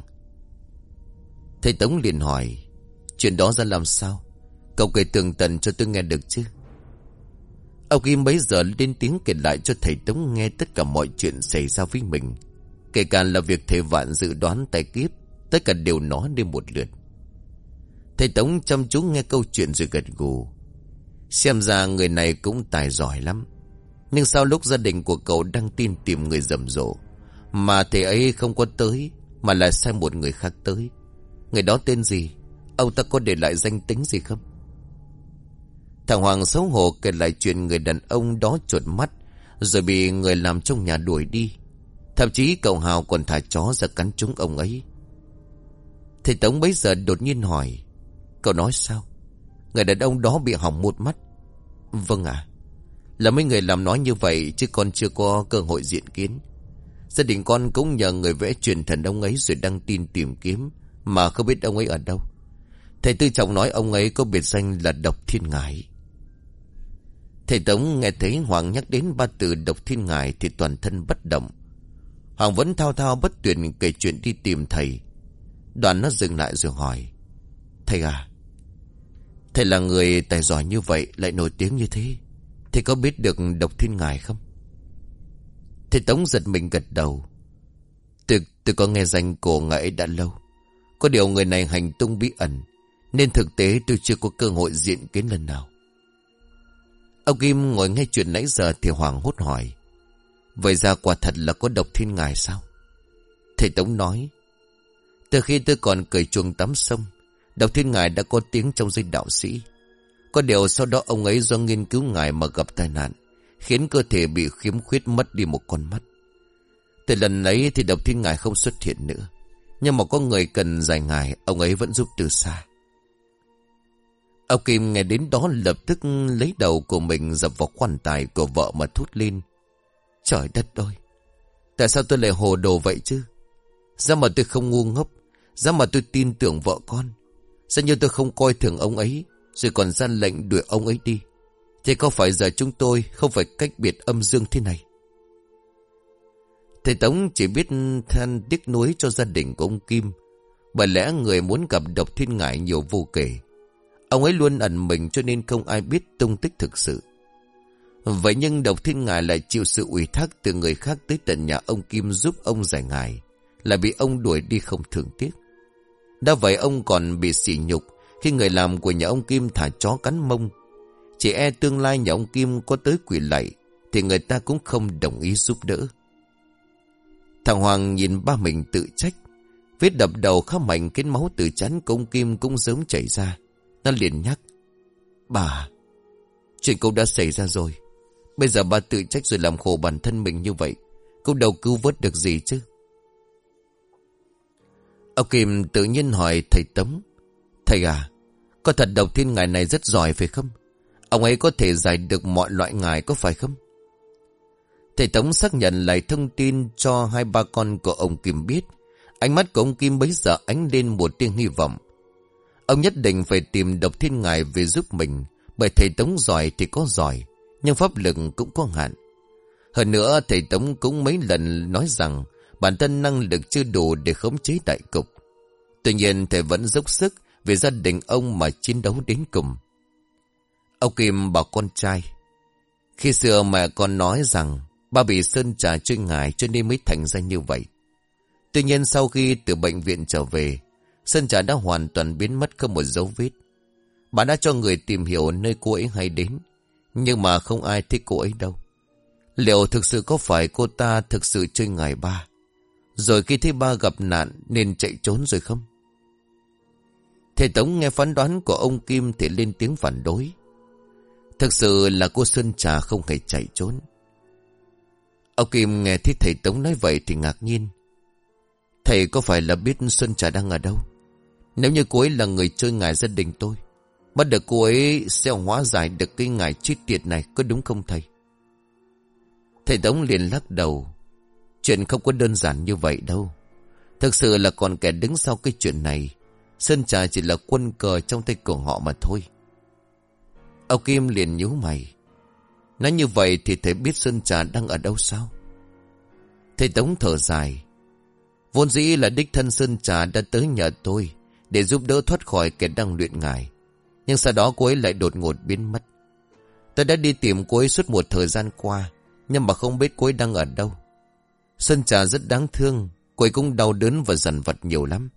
Thầy Tống liền hỏi. Chuyện đó ra làm sao? Cậu kể tường tận cho tôi nghe được chứ? Ông Kim bấy giờ lên tiếng kể lại cho thầy Tống nghe tất cả mọi chuyện xảy ra với mình. Kể cả là việc thầy Vạn dự đoán tài kiếp, tất cả đều nói đi một lượt. Thầy Tống chăm chú nghe câu chuyện rồi gật gù. Xem ra người này cũng tài giỏi lắm. Nhưng sao lúc gia đình của cậu đang tin tìm người rầm rộ, mà thầy ấy không có tới, mà lại sai một người khác tới? Người đó tên gì? Ông ta có để lại danh tính gì không? Thằng Hoàng xấu hổ kể lại chuyện người đàn ông đó chuột mắt, rồi bị người làm trong nhà đuổi đi. Thậm chí cậu Hào còn thả chó ra cắn trúng ông ấy. Thầy Tống bấy giờ đột nhiên hỏi. Cậu nói sao? Người đàn ông đó bị hỏng một mắt? Vâng ạ. Là mấy người làm nói như vậy, chứ con chưa có cơ hội diện kiến. Gia đình con cũng nhờ người vẽ truyền thần ông ấy rồi đăng tin tìm kiếm, mà không biết ông ấy ở đâu. Thầy Tư Trọng nói ông ấy có biệt danh là Độc Thiên Ngải. Thầy Tống nghe thấy Hoàng nhắc đến ba từ Độc Thiên Ngải thì toàn thân bất động. Hoàng vẫn thao thao bất tuyệt kể chuyện đi tìm thầy. Đoạn nó dừng lại rồi hỏi. Thầy à, thầy là người tài giỏi như vậy, lại nổi tiếng như thế, thầy có biết được Độc Thiên Ngải không? Thầy Tống giật mình gật đầu. Tôi, tôi có nghe danh của ngài ấy đã lâu. Có điều người này hành tung bí ẩn, nên thực tế tôi chưa có cơ hội diện kiến lần nào. Ông Kim ngồi nghe chuyện nãy giờ thì Hoàng hốt hỏi. Vậy ra quả thật là có Độc Thiên Ngải sao? Thầy Tống nói. Từ khi tôi còn cởi chuồng tắm sông, Độc Thiên Ngải đã có tiếng trong giới đạo sĩ. Có điều sau đó ông ấy do nghiên cứu ngài mà gặp tai nạn, khiến cơ thể bị khiếm khuyết, mất đi một con mắt. Từ lần ấy thì Độc Thiên Ngải không xuất hiện nữa. Nhưng mà có người cần giải ngài, ông ấy vẫn giúp từ xa. Ông Kim nghe đến đó lập tức lấy đầu của mình dập vào quan tài của vợ mà thốt lên. Trời đất ơi! Tại sao tôi lại hồ đồ vậy chứ? Giá mà tôi không ngu ngốc, giá mà tôi tin tưởng vợ con, giá như tôi không coi thường ông ấy, rồi còn ra lệnh đuổi ông ấy đi, thì có phải giờ chúng tôi không phải cách biệt âm dương thế này? Thầy Tống chỉ biết than tiếc nuối cho gia đình của ông Kim. Bởi lẽ người muốn gặp Độc Thiên Ngải nhiều vô kể. Ông ấy luôn ẩn mình cho nên không ai biết tung tích thực sự. Vậy nhưng Độc Thiên Ngài lại chịu sự ủy thác từ người khác tới tận nhà ông Kim giúp ông giải ngài, lại bị ông đuổi đi không thương tiếc. Đã vậy ông còn bị sỉ nhục khi người làm của nhà ông Kim thả chó cắn mông. Chỉ e tương lai nhà ông Kim có tới quỳ lạy thì người ta cũng không đồng ý giúp đỡ. Thằng Hoàng nhìn ba mình tự trách. Vết đập đầu khá mạnh khiến máu từ trán của ông Kim cũng sớm chảy ra. Nó liền nhắc: Bà, chuyện cũng đã xảy ra rồi. Bây giờ bà tự trách rồi làm khổ bản thân mình như vậy, cũng đâu cứu vớt được gì chứ. Ông Kim tự nhiên hỏi thầy Tống: Thầy à, có thật Độc Thiên Ngài này rất giỏi phải không? Ông ấy có thể giải được mọi loại ngài có phải không? Thầy Tống xác nhận lại thông tin cho hai ba con của ông Kim biết. Ánh mắt của ông Kim bấy giờ ánh lên một tia hy vọng. Ông nhất định phải tìm Độc Thiên Ngài về giúp mình, bởi thầy Tống giỏi thì có giỏi, nhưng pháp lực cũng có hạn. Hơn nữa thầy Tống cũng mấy lần nói rằng bản thân năng lực chưa đủ để khống chế đại cục. Tuy nhiên thầy vẫn dốc sức vì gia đình ông mà chiến đấu đến cùng. Ông Kim bảo con trai: Khi xưa mẹ con nói rằng ba bị sơn trà chơi ngài cho nên mới thành ra như vậy. Tuy nhiên sau khi từ bệnh viện trở về, sơn trà đã hoàn toàn biến mất không một dấu vết. Bà đã cho người tìm hiểu nơi cô ấy hay đến, nhưng mà không ai thích cô ấy đâu. Liệu thực sự có phải cô ta thực sự chơi ngài ba, rồi khi thấy ba gặp nạn nên chạy trốn rồi không? Thầy Tống nghe phán đoán của ông Kim thì lên tiếng phản đối: Thực sự là cô Sơn Trà không hề chạy trốn. Ông Kim nghe thấy thầy Tống nói vậy thì ngạc nhiên: Thầy có phải là biết Sơn Trà đang ở đâu? Nếu như cô ấy là người chơi ngài gia đình tôi, bắt được cô ấy sẽ hóa giải được cái ngài chết tiệt này, có đúng không thầy? Thầy Tống liền lắc đầu: Chuyện không có đơn giản như vậy đâu. Thực sự là còn kẻ đứng sau cái chuyện này. Sơn Trà chỉ là quân cờ trong tay của họ mà thôi. Ông Kim liền nhíu mày: Nói như vậy thì thầy biết Sơn Trà đang ở đâu sao? Thầy Tống thở dài: Vốn dĩ là đích thân Sơn Trà đã tới nhờ tôi để giúp đỡ thoát khỏi kẻ đang luyện ngài, nhưng sau đó cô ấy lại đột ngột biến mất. Tôi đã đi tìm cô ấy suốt một thời gian qua, nhưng mà không biết cô ấy đang ở đâu. Sơn Trà rất đáng thương, cô ấy cũng đau đớn và dằn vặt nhiều lắm.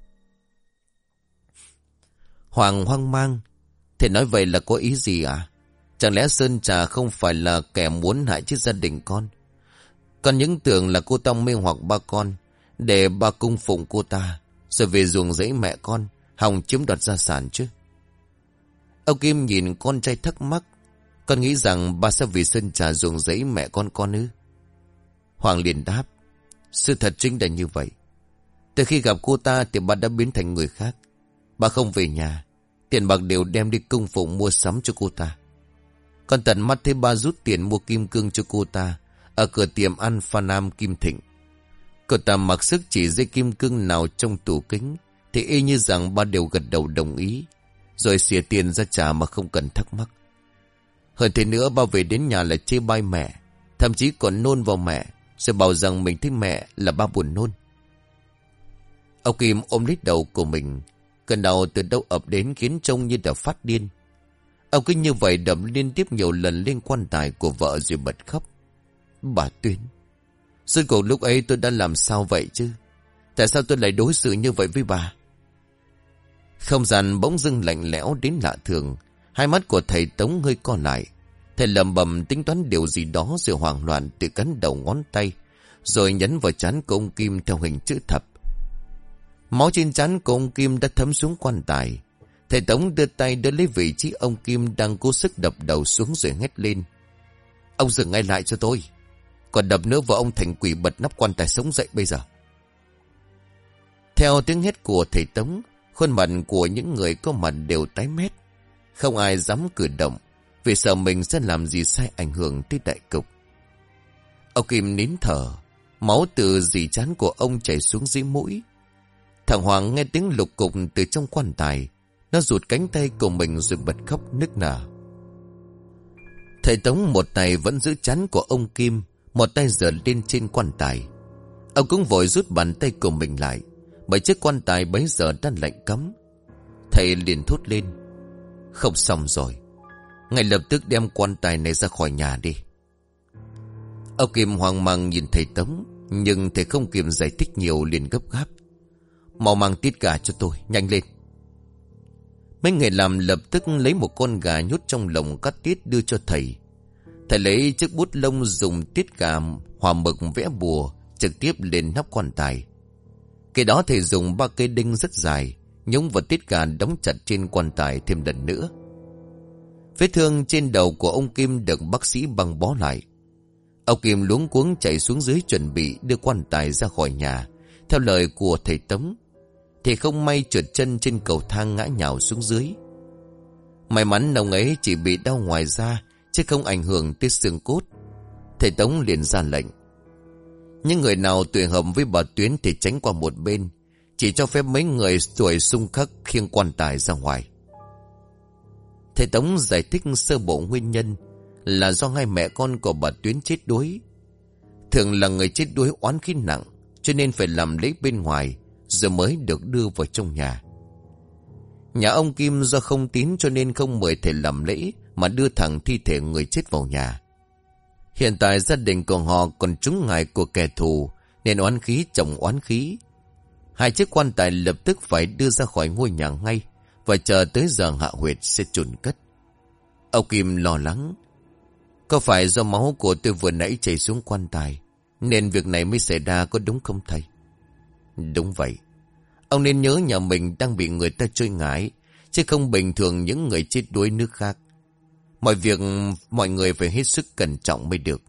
Hoàng hoang mang: Thầy nói vậy là có ý gì à? Chẳng lẽ Sơn Trà không phải là kẻ muốn hại chết gia đình con? Con những tưởng là cô ta mê hoặc ba con để ba cung phụng cô ta, rồi về ruồng rẫy mẹ con, hòng chiếm đoạt gia sản chứ. Ông Kim nhìn con trai thắc mắc: Con nghĩ rằng ba sẽ vì Sơn Trà ruồng rẫy mẹ con con ư? Hoàng liền đáp: Sự thật chính là như vậy. Từ khi gặp cô ta thì ba đã biến thành người khác. Ba không về nhà, tiền bạc đều đem đi cung phụng mua sắm cho cô ta. Con tận mắt thấy ba rút tiền mua kim cương cho cô ta ở cửa tiệm ăn Pha Nam Kim Thịnh. Cô ta mặc sức chỉ dây kim cương nào trong tủ kính thì y như rằng ba đều gật đầu đồng ý, rồi xỉa tiền ra trả mà không cần thắc mắc. Hơn thế nữa, ba về đến nhà là chê bai mẹ, thậm chí còn nôn vào mẹ, rồi bảo rằng mình thích mẹ là ba buồn nôn. Ông Kim ôm lấy đầu của mình, cơn đau từ đâu ập đến khiến trông như đã phát điên. Ông cứ như vậy đập liên tiếp nhiều lần lên quan tài của vợ rồi bật khóc: Bà Tuyến, suốt cuộc lúc ấy tôi đã làm sao vậy chứ? Tại sao tôi lại đối xử như vậy với bà? Không gian bỗng dưng lạnh lẽo đến lạ thường. Hai mắt của thầy Tống hơi co lại. Thầy lầm bầm tính toán điều gì đó rồi hoảng loạn tự cắn đầu ngón tay, rồi nhấn vào trán của ông Kim theo hình chữ thập. Máu trên trán của ông Kim đã thấm xuống quan tài. Thầy Tống đưa tay đỡ lấy vị trí ông Kim đang cố sức đập đầu xuống rồi hét lên: Ông dừng ngay lại cho tôi, còn đập nữa vào ông thành quỷ bật nắp quan tài sống dậy bây giờ. Theo tiếng hét của thầy Tống, khuôn mặt của những người có mặt đều tái mét. Không ai dám cử động vì sợ mình sẽ làm gì sai ảnh hưởng tới đại cục. Ông Kim nín thở, máu từ dì trán của ông chảy xuống dưới mũi. Thằng Hoàng nghe tiếng lục cục từ trong quan tài, nó rụt cánh tay của mình rồi bật khóc nức nở. Thầy Tống một tay vẫn giữ trán của ông Kim, một tay giở lên trên quan tài. Ông cũng vội rút bàn tay của mình lại, bởi chiếc quan tài bấy giờ đã lạnh cấm. Thầy liền thốt lên: Không xong rồi, ngay lập tức đem quan tài này ra khỏi nhà đi. Ông Kim hoang mang nhìn thầy Tống, nhưng thầy không kịp giải thích nhiều, liền gấp gáp: "Mau mang tiết gà cho tôi, nhanh lên." Mấy người làm lập tức lấy một con gà nhốt trong lồng cắt tiết đưa cho thầy. Thầy lấy chiếc bút lông dùng tiết gà hòa mực vẽ bùa trực tiếp lên nắp quan tài. Cái đó thầy dùng ba cây đinh rất dài nhúng vào tiết gà, đóng chặt trên quan tài thêm lần nữa. Vết thương trên đầu của ông Kim được bác sĩ băng bó lại. Ông Kim luống cuống chạy xuống dưới chuẩn bị đưa quan tài ra khỏi nhà theo lời của thầy Tống, thì không may trượt chân trên cầu thang ngã nhào xuống dưới. May mắn ông ấy chỉ bị đau ngoài da chứ không ảnh hưởng tới xương cốt. Thầy Tống liền ra lệnh: những người nào tùy hợp với bà Tuyến thì tránh qua một bên, chỉ cho phép mấy người tuổi xung khắc khiêng quan tài ra ngoài. Thầy Tống giải thích sơ bộ nguyên nhân là do hai mẹ con của bà Tuyến chết đuối. Thường là người chết đuối oán khí nặng, cho nên phải làm lễ bên ngoài rồi mới được đưa vào trong nhà. Nhà ông Kim do không tín cho nên không mời thầy làm lễ, mà đưa thẳng thi thể người chết vào nhà. Hiện tại gia đình của họ còn trúng ngại của kẻ thù, nên oán khí chồng oán khí. Hai chiếc quan tài lập tức phải đưa ra khỏi ngôi nhà ngay, và chờ tới giờ hạ huyệt sẽ chôn cất. Ông Kim lo lắng: có phải do máu của tôi vừa nãy chảy xuống quan tài nên việc này mới xảy ra, có đúng không thầy? Đúng vậy. Ông nên nhớ nhà mình đang bị người ta chơi ngải, chứ không bình thường những người chết đuối nước khác. Mọi việc mọi người phải hết sức cẩn trọng mới được.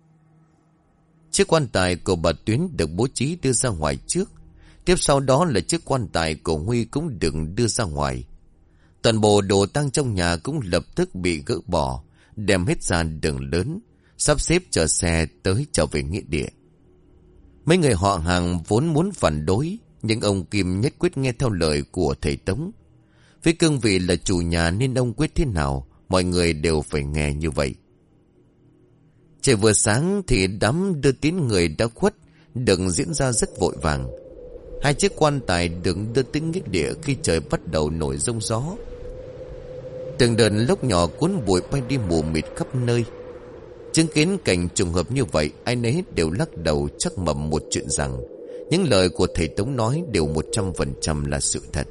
Chiếc quan tài của bà Tuyến được bố trí đưa ra ngoài trước. Tiếp sau đó là chiếc quan tài của Huy cũng được đưa ra ngoài. Toàn bộ đồ tang trong nhà cũng lập tức bị gỡ bỏ, đem hết ra đường lớn, sắp xếp chờ xe tới trở về nghĩa địa. Mấy người họ hàng vốn muốn phản đối, nhưng ông Kim nhất quyết nghe theo lời của thầy Tống. Với cương vị là chủ nhà nên ông quyết thế nào, mọi người đều phải nghe như vậy. Trời vừa sáng thì đám đưa tín người đã khuất được diễn ra rất vội vàng. Hai chiếc quan tài được đưa tới nghĩa địa khi trời bắt đầu nổi giông gió. Từng đợt lốc nhỏ cuốn bụi bay đi mù mịt khắp nơi. Chứng kiến cảnh trùng hợp như vậy, ai nấy đều lắc đầu chắc mẩm một chuyện rằng những lời của thầy Tống nói đều một trăm phần trăm là sự thật.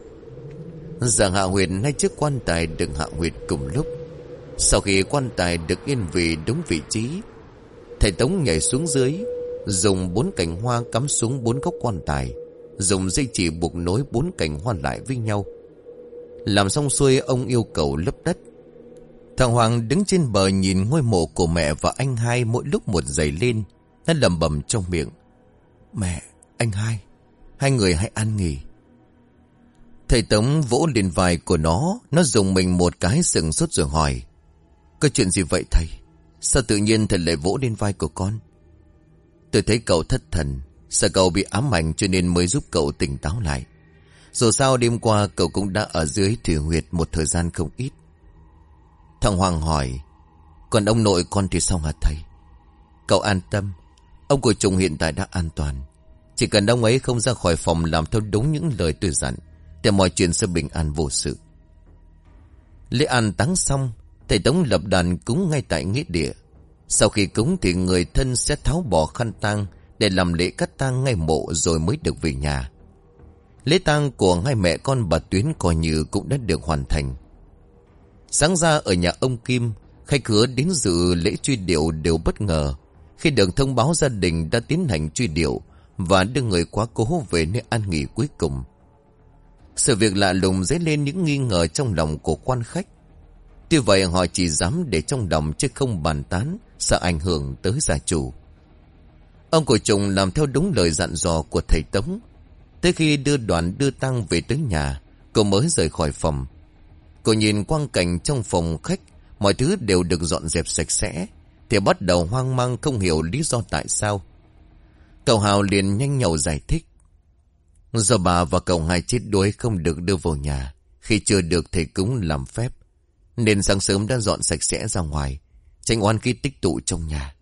Giờ hạ huyệt hai chiếc quan tài được hạ huyệt cùng lúc. Sau khi quan tài được yên vị đúng vị trí, thầy Tống nhảy xuống dưới, dùng bốn cành hoa cắm xuống bốn góc quan tài, dùng dây chỉ buộc nối bốn cành hoa lại với nhau. Làm xong xuôi, ông yêu cầu lấp đất. Thằng Hoàng đứng trên bờ nhìn ngôi mộ của mẹ và anh hai mỗi lúc một dày lên. Nó lẩm bẩm trong miệng: mẹ, anh hai, hai người hãy ăn nghỉ. Thầy Tống vỗ lên vai của nó. Nó dùng mình một cái sừng sốt rồi hỏi: có chuyện gì vậy thầy? Sao tự nhiên thầy lại vỗ lên vai của con? Tôi thấy cậu thất thần, sợ cậu bị ám ảnh cho nên mới giúp cậu tỉnh táo lại. Dù sao đêm qua cậu cũng đã ở dưới thủy huyệt một thời gian không ít. Thằng Hoàng hỏi: còn ông nội con thì sao hả thầy? Cậu an tâm, ông của Trùng hiện tại đã an toàn. Chỉ cần ông ấy không ra khỏi phòng làm theo đúng những lời tôi dặn thì mọi chuyện sẽ bình an vô sự. Lễ an táng xong, thầy Tống lập đàn cúng ngay tại nghĩa địa. Sau khi cúng thì người thân sẽ tháo bỏ khăn tang để làm lễ cắt tang ngay mộ rồi mới được về nhà. Lễ tang của hai mẹ con bà Tuyến coi như cũng đã được hoàn thành. Sáng ra ở nhà ông Kim, khách khứa đến dự lễ truy điệu đều bất ngờ khi được thông báo gia đình đã tiến hành truy điệu và đưa người quá cố về nơi an nghỉ cuối cùng. Sự việc lạ lùng dấy lên những nghi ngờ trong lòng của quan khách. Tuy vậy họ chỉ dám để trong lòng chứ không bàn tán, sợ ảnh hưởng tới gia chủ. Ông của Trùng làm theo đúng lời dặn dò của thầy Tống. Tới khi đưa đoàn đưa tang về tới nhà, cô mới rời khỏi phòng. Cô nhìn quang cảnh trong phòng khách, mọi thứ đều được dọn dẹp sạch sẽ, thì bắt đầu hoang mang không hiểu lý do tại sao. Cậu Hào liền nhanh nhậu giải thích: do bà và cậu hai chết đuối không được đưa vào nhà khi chưa được thầy cúng làm phép, nên sáng sớm đã dọn sạch sẽ ra ngoài, tránh oan khí tích tụ trong nhà.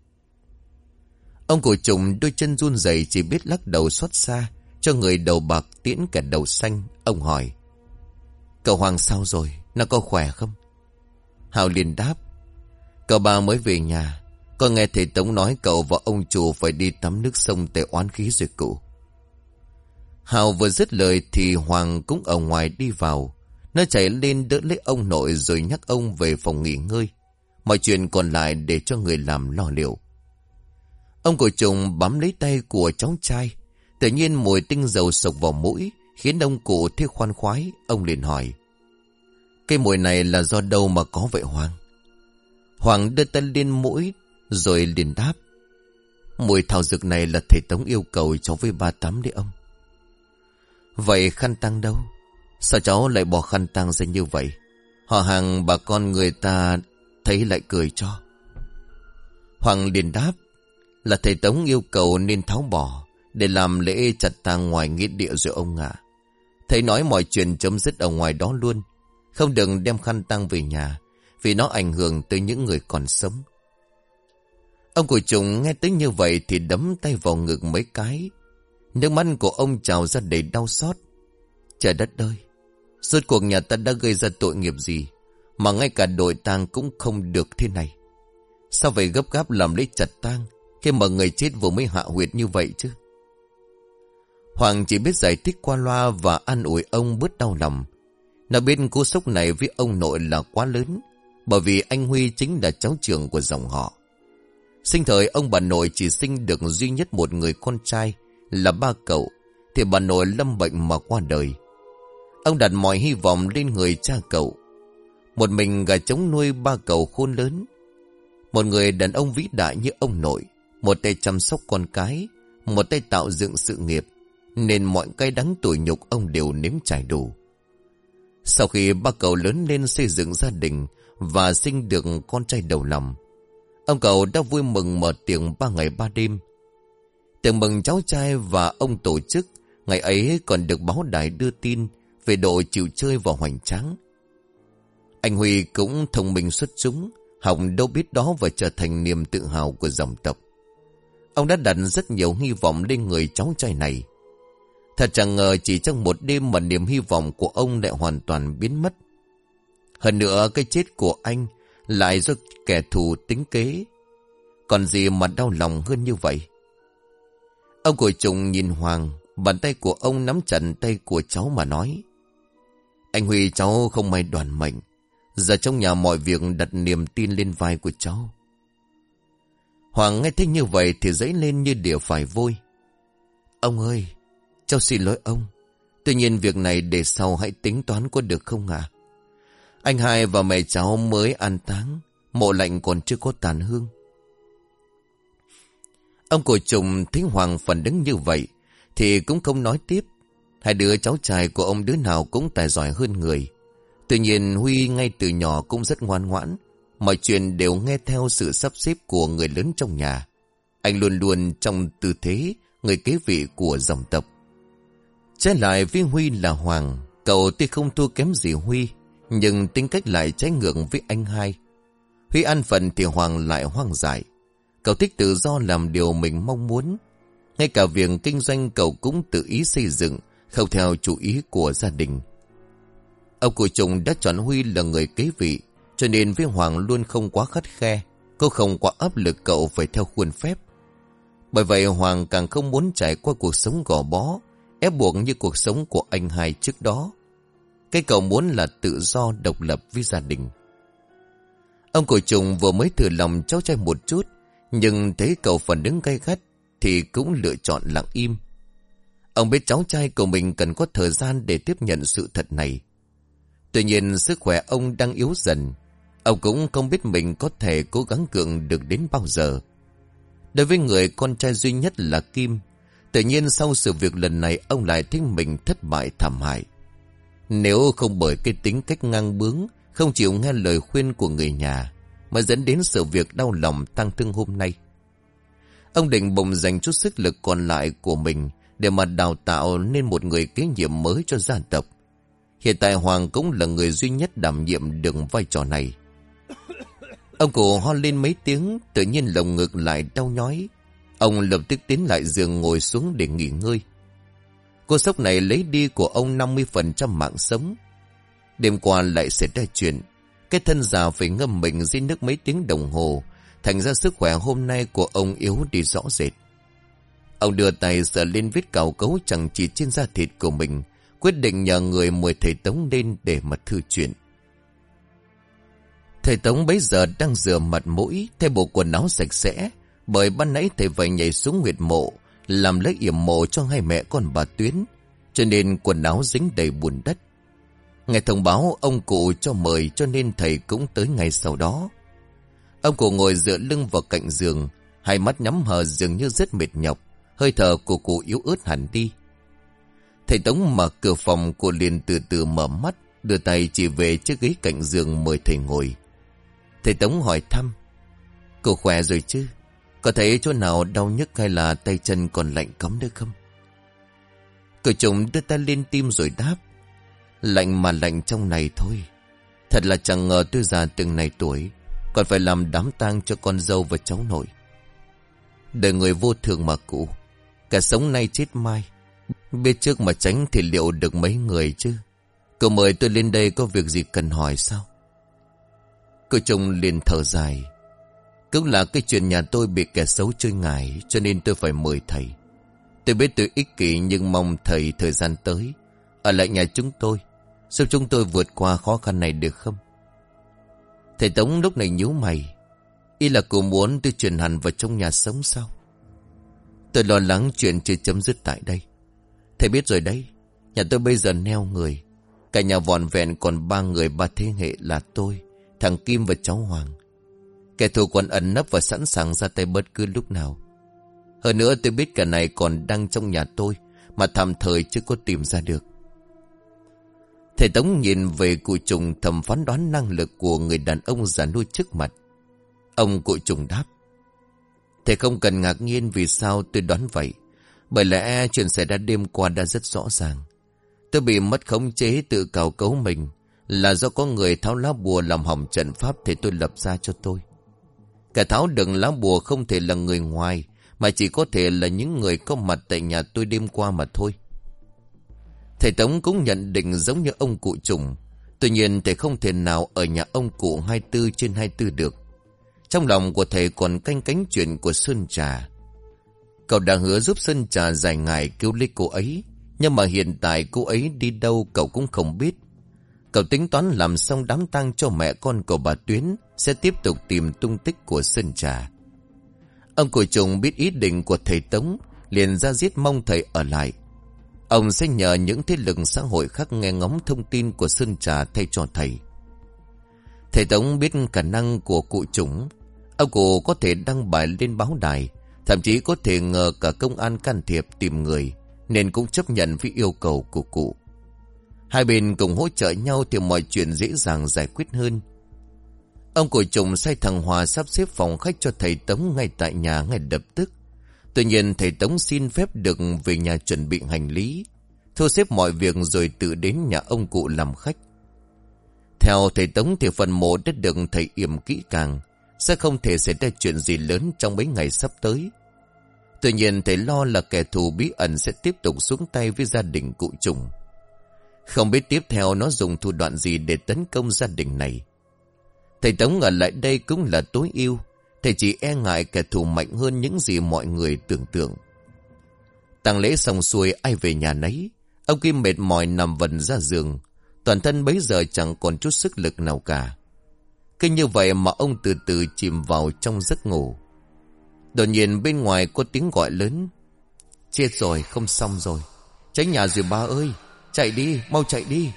Ông của Trùng đôi chân run rẩy chỉ biết lắc đầu xót xa cho người đầu bạc tiễn cả đầu xanh. Ông hỏi: cậu Hoàng sao rồi, nó có khỏe không? Hào liền đáp: cậu bà mới về nhà, Con nghe thầy Tống nói cậu và ông chủ phải đi tắm nước sông để oán khí rồi cụ. Hào vừa dứt lời thì Hoàng cũng ở ngoài đi vào. Nó chạy lên đỡ lấy ông nội rồi nhắc ông về phòng nghỉ ngơi. Mọi chuyện còn lại để cho người làm lo liệu. Ông cụ Trùng bám lấy tay của cháu trai. Tự nhiên mùi tinh dầu sộc vào mũi khiến ông cụ thấy khoan khoái. Ông liền hỏi: cái mùi này là do đâu mà có vậy Hoàng? Hoàng đưa tay lên mũi rồi liền đáp: mùi thảo dược này là thầy Tống yêu cầu cháu với ba tắm đấy ông. Vậy khăn tang đâu? Sao cháu lại bỏ khăn tang ra như vậy? Họ hàng bà con người ta thấy lại cười cho. Hoàng liền đáp: là thầy Tống yêu cầu nên tháo bỏ để làm lễ chặt tang ngoài nghĩa địa rồi ông ạ. Thầy nói mọi chuyện chấm dứt ở ngoài đó luôn, không đừng đem khăn tang về nhà, vì nó ảnh hưởng tới những người còn sống. Ông cụ Trùng nghe tới như vậy thì đấm tay vào ngực mấy cái. Nước mắt của ông trào ra đầy đau xót. Trời đất ơi, rốt cuộc nhà ta đã gây ra tội nghiệp gì mà ngay cả đội tang cũng không được thế này? Sao vậy gấp gáp làm lễ chặt tang khi mà người chết vừa mới hạ huyệt như vậy chứ? Hoàng chỉ biết giải thích qua loa và an ủi ông bớt đau lòng. Nó biết cú sốc này với ông nội là quá lớn, bởi vì anh Huy chính là cháu trưởng của dòng họ. Sinh thời ông bà nội chỉ sinh được duy nhất một người con trai là ba cậu, thì bà nội lâm bệnh mà qua đời. Ông đặt mọi hy vọng lên người cha cậu. Một mình gà trống nuôi ba cậu khôn lớn. Một người đàn ông vĩ đại như ông nội, một tay chăm sóc con cái, một tay tạo dựng sự nghiệp, nên mọi cay đắng tủi nhục ông đều nếm trải đủ. Sau khi ba cậu lớn lên xây dựng gia đình và sinh được con trai đầu lòng, ông cậu đã vui mừng mở tiệc ba ngày ba đêm. Tiệc mừng cháu trai và ông tổ chức, ngày ấy còn được báo đài đưa tin về độ chịu chơi và hoành tráng. Anh Huy cũng thông minh xuất chúng, học đâu biết đó và trở thành niềm tự hào của dòng tộc. Ông đã đặt rất nhiều hy vọng lên người cháu trai này. Thật chẳng ngờ chỉ trong một đêm mà niềm hy vọng của ông lại hoàn toàn biến mất. Hơn nữa cái chết của anh lại do kẻ thù tính kế. Còn gì mà đau lòng hơn như vậy? Ông cụ Trùng nhìn Hoàng, bàn tay của ông nắm chặt tay của cháu mà nói: anh Huy cháu không may đoản mệnh, giờ trong nhà mọi việc đặt niềm tin lên vai của cháu. Hoàng nghe thấy như vậy thì dấy lên như đỉa phải vôi. Ông ơi, cháu xin lỗi ông. Tuy nhiên việc này để sau hãy tính toán có được không ạ? Anh hai và mẹ cháu mới an táng, mộ lạnh còn chưa có tàn hương. Ông cụ Trùng thấy Hoàng phản ứng như vậy thì cũng không nói tiếp. Hai đứa cháu trai của ông đứa nào cũng tài giỏi hơn người. Tuy nhiên Huy ngay từ nhỏ cũng rất ngoan ngoãn, mọi chuyện đều nghe theo sự sắp xếp của người lớn trong nhà. Anh luôn luôn trong tư thế người kế vị của dòng tộc. Trái lại với Huy là Hoàng, cậu tuy không thua kém gì Huy, nhưng tính cách lại trái ngược với anh hai. Huy an phận thì Hoàng lại hoang dại. Cậu thích tự do làm điều mình mong muốn. Ngay cả việc kinh doanh cậu cũng tự ý xây dựng, không theo chủ ý của gia đình. Ông cụ Trùng đã chọn Huy là người kế vị, cho nên với Hoàng luôn không quá khắt khe, cô không quá áp lực cậu phải theo khuôn phép. Bởi vậy Hoàng càng không muốn trải qua cuộc sống gò bó, ép buộc như cuộc sống của anh hai trước đó. Cái cậu muốn là tự do độc lập với gia đình. Ông cụ Trùng vừa mới thử lòng cháu trai một chút, nhưng thấy cậu phản ứng gay gắt thì cũng lựa chọn lặng im. Ông biết cháu trai của mình cần có thời gian để tiếp nhận sự thật này. Tuy nhiên sức khỏe ông đang yếu dần. Ông cũng không biết mình có thể cố gắng gượng được đến bao giờ. Đối với người con trai duy nhất là Kim, tự nhiên sau sự việc lần này ông lại thấy mình thất bại thảm hại. Nếu không bởi cái tính cách ngang bướng, không chịu nghe lời khuyên của người nhà, mà dẫn đến sự việc đau lòng tang thương hôm nay. Ông định bụng dành chút sức lực còn lại của mình để mà đào tạo nên một người kế nhiệm mới cho gia tộc. Hiện tại Hoàng cũng là người duy nhất đảm nhiệm được vai trò này. Ông cụ ho lên mấy tiếng, tự nhiên lồng ngực lại đau nhói. Ông lập tức tiến lại giường ngồi xuống để nghỉ ngơi. Cô sốc này lấy đi của ông năm mươi phần trăm mạng sống. Đêm qua lại xảy ra chuyện. Cái thân già phải ngâm mình dưới nước mấy tiếng đồng hồ Thành ra sức khỏe hôm nay của ông yếu đi rõ rệt. Ông đưa tay sờ lên vết cào cấu chẳng chỉ trên da thịt của mình, quyết định nhờ người mời thầy Tống lên để mà thư chuyện. Thầy Tống bấy giờ đang rửa mặt mũi, thay bộ quần áo sạch sẽ, bởi ban nãy thầy phải nhảy xuống huyệt mộ, làm lễ yểm mộ cho hai mẹ con bà Tuyến, cho nên quần áo dính đầy bùn đất. Nghe thông báo ông cụ cho mời cho nên thầy cũng tới ngay sau đó. Ông cụ ngồi dựa lưng vào cạnh giường, hai mắt nhắm hờ dường như rất mệt nhọc, hơi thở của cụ yếu ớt hẳn đi. Thầy Tống mở cửa phòng, cụ liền từ từ mở mắt, đưa tay chỉ về chiếc ghế cạnh giường mời thầy ngồi. Thầy Tống hỏi thăm: "Cụ khỏe rồi chứ? Có thấy chỗ nào đau nhức hay là tay chân còn lạnh cóng nữa không?" Cụ Trùng đưa tay lên tim rồi đáp: "Lạnh mà lạnh trong này thôi. Thật là chẳng ngờ tôi già từng này tuổi, còn phải làm đám tang cho con dâu và cháu nội. Đời người vô thường mà cụ, cả sống nay chết mai. Biết trước mà tránh thì liệu được mấy người chứ? Cậu mời tôi lên đây có việc gì cần hỏi sao?" Cô Trùng liền thở dài: "Cũng là cái chuyện nhà tôi bị kẻ xấu chơi ngải, cho nên tôi phải mời thầy. Tôi biết tôi ích kỷ, nhưng mong thầy thời gian tới ở lại nhà chúng tôi, giúp chúng tôi vượt qua khó khăn này được không?" Thầy Tống lúc này nhíu mày: "Ý là cô muốn tôi chuyển hẳn vào trong nhà sống sao?" "Tôi lo lắng chuyện chưa chấm dứt tại đây. Thầy biết rồi đấy, nhà tôi bây giờ neo người. Cả nhà vỏn vẹn còn ba người ba thế hệ là tôi, thằng Kim và cháu Hoàng. Kẻ thù còn ẩn nấp và sẵn sàng ra tay bất cứ lúc nào. Hơn nữa tôi biết cả này còn đang trong nhà tôi, mà tạm thời chưa có tìm ra được." Thầy Tống nhìn về cụ Trùng, thầm phán đoán năng lực của người đàn ông già nua trước mặt. Ông cụ Trùng đáp: "Thầy không cần ngạc nhiên vì sao tôi đoán vậy. Bởi lẽ chuyện xảy ra đêm qua đã rất rõ ràng. Tôi bị mất khống chế tự cào cấu mình là do có người tháo lá bùa làm hỏng trận pháp thầy tôi lập ra cho tôi. Cả tháo đựng lá bùa không thể là người ngoài, mà chỉ có thể là những người có mặt tại nhà tôi đêm qua mà thôi." Thầy Tống cũng nhận định giống như ông cụ Trùng. Tuy nhiên thầy không thể nào ở nhà ông cụ hai mươi tư trên hai mươi tư được. Trong lòng của thầy còn canh cánh chuyện của Sơn Trà. Cậu đã hứa giúp Sơn Trà giải ngải cứu lấy cô ấy, nhưng mà hiện tại cô ấy đi đâu cậu cũng không biết. Cậu tính toán làm xong đám tang cho mẹ con của bà Tuyến, sẽ tiếp tục tìm tung tích của Sơn Trà. Ông cụ Trùng biết ý định của thầy Tống, liền ra giết mong thầy ở lại. Ông sẽ nhờ những thế lực xã hội khác nghe ngóng thông tin của Sơn Trà thay cho thầy. Thầy Tống biết khả năng của cụ Trùng. Ông cụ có thể đăng bài lên báo đài, thậm chí có thể ngờ cả công an can thiệp tìm người, nên cũng chấp nhận với yêu cầu của cụ. Hai bên cùng hỗ trợ nhau thì mọi chuyện dễ dàng giải quyết hơn. Ông cụ Trùng sai thằng Hòa sắp xếp phòng khách cho thầy Tống ngay tại nhà ngay lập tức. Tuy nhiên thầy Tống xin phép được về nhà chuẩn bị hành lý, thu xếp mọi việc rồi tự đến nhà ông cụ làm khách. Theo thầy Tống thì phần mộ đã được thầy yểm kỹ càng, sẽ không thể xảy ra chuyện gì lớn trong mấy ngày sắp tới. Tuy nhiên thầy lo là kẻ thù bí ẩn sẽ tiếp tục xuống tay với gia đình cụ Trùng. Không biết tiếp theo nó dùng thủ đoạn gì để tấn công gia đình này. Thầy Tống ở lại đây cũng là tối ưu. Thầy chỉ e ngại kẻ thù mạnh hơn những gì mọi người tưởng tượng. Tang lễ xong xuôi ai về nhà nấy. Ông Kim mệt mỏi nằm vần ra giường, toàn thân bấy giờ chẳng còn chút sức lực nào cả. Cứ như vậy mà ông từ từ chìm vào trong giấc ngủ. Đột nhiên bên ngoài có tiếng gọi lớn: "Chết rồi, không xong rồi. Cháy nhà rồi ba ơi, chạy đi, mau chạy đi."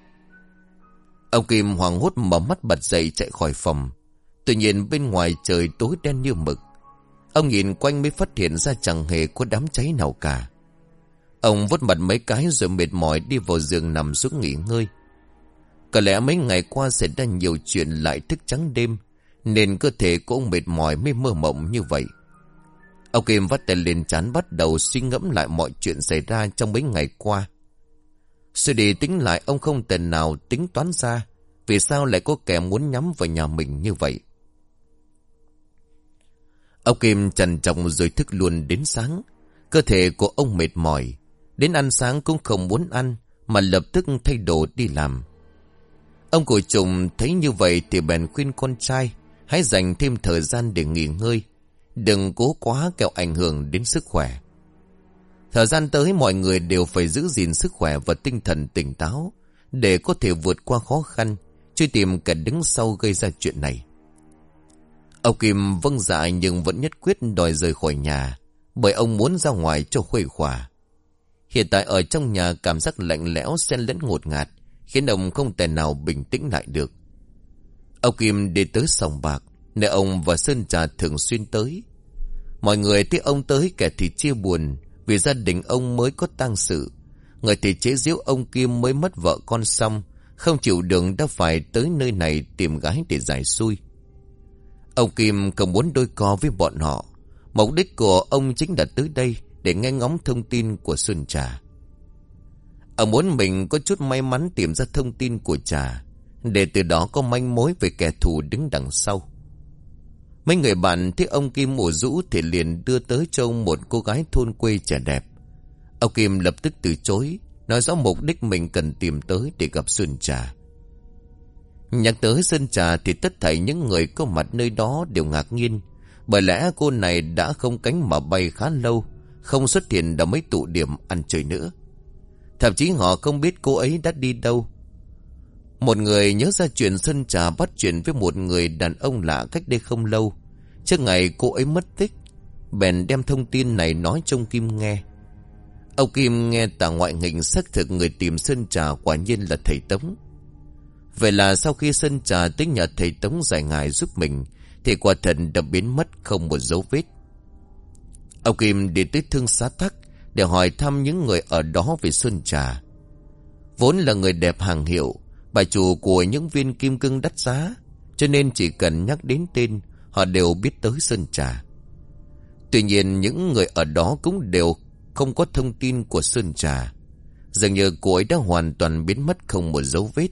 Ông Kim hoảng hốt mở mắt bật dậy chạy khỏi phòng. Tuy nhiên bên ngoài trời tối đen như mực. Ông nhìn quanh mới phát hiện ra chẳng hề có đám cháy nào cả. Ông vuốt mặt mấy cái rồi mệt mỏi đi vào giường nằm xuống nghỉ ngơi. Có lẽ mấy ngày qua xảy ra nhiều chuyện lại thức trắng đêm, nên cơ thể của ông mệt mỏi mới mơ mộng như vậy. Ông Kim vắt tay lên trán bắt đầu suy ngẫm lại mọi chuyện xảy ra trong mấy ngày qua. Suy đi tính lại ông không thể nào tính toán ra vì sao lại có kẻ muốn nhắm vào nhà mình như vậy. Ông Kim trằn trọc rồi thức luôn đến sáng. Cơ thể của ông mệt mỏi, đến ăn sáng cũng không muốn ăn, mà lập tức thay đồ đi làm. Ông cụ Trùng thấy như vậy thì bèn khuyên con trai hãy dành thêm thời gian để nghỉ ngơi. Đừng cố quá kẻo ảnh hưởng đến sức khỏe. Thời gian tới mọi người đều phải giữ gìn sức khỏe và tinh thần tỉnh táo để có thể vượt qua khó khăn, truy tìm kẻ đứng sau gây ra chuyện này. Ông Kim vâng dạ nhưng vẫn nhất quyết đòi rời khỏi nhà, bởi ông muốn ra ngoài cho khuây khỏa. Hiện tại ở trong nhà cảm giác lạnh lẽo xen lẫn ngột ngạt, khiến ông không thể nào bình tĩnh lại được. Ông Kim đi tới sòng bạc, nơi ông và Sơn Trà thường xuyên tới. Mọi người thấy ông tới kẻ thì chia buồn, vì gia đình ông mới có tang sự. Người thì chế giễu ông Kim mới mất vợ con xong, không chịu đường đã phải tới nơi này tìm gái để giải xui. Ông Kim không muốn đôi co với bọn họ. Mục đích của ông chính là tới đây để nghe ngóng thông tin của Xuân Trà. Ông muốn mình có chút may mắn tìm ra thông tin của Trà, để từ đó có manh mối về kẻ thù đứng đằng sau. Mấy người bạn thấy ông Kim ủ rũ thì liền đưa tới cho ông một cô gái thôn quê trẻ đẹp. Ông Kim lập tức từ chối, nói rõ mục đích mình cần tìm tới để gặp Xuân Trà. Nhắc tới Xuân Trà thì tất thảy những người có mặt nơi đó đều ngạc nhiên, bởi lẽ cô này đã không cánh mà bay khá lâu, không xuất hiện ở mấy tụ điểm ăn chơi nữa. Thậm chí họ không biết cô ấy đã đi đâu. Một người nhớ ra chuyện Xuân Trà bắt chuyện với một người đàn ông lạ cách đây không lâu, trước ngày cô ấy mất tích, bèn đem thông tin này nói cho ông Kim nghe. Ông Kim nghe tả ngoại hình xác thực người tìm Xuân Trà quả nhiên là thầy Tống. Vậy là sau khi Xuân Trà tới nhờ thầy Tống giải ngài giúp mình, thì quả thần đã biến mất không một dấu vết. Ông Kim đi tới Thương Xá Tắc để hỏi thăm những người ở đó về Xuân Trà. Vốn là người đẹp hàng hiệu, bà chủ của những viên kim cương đắt giá, cho nên chỉ cần nhắc đến tên, họ đều biết tới Xuân Trà. Tuy nhiên những người ở đó cũng đều không có thông tin của Xuân Trà. Dường như cô ấy đã hoàn toàn biến mất không một dấu vết.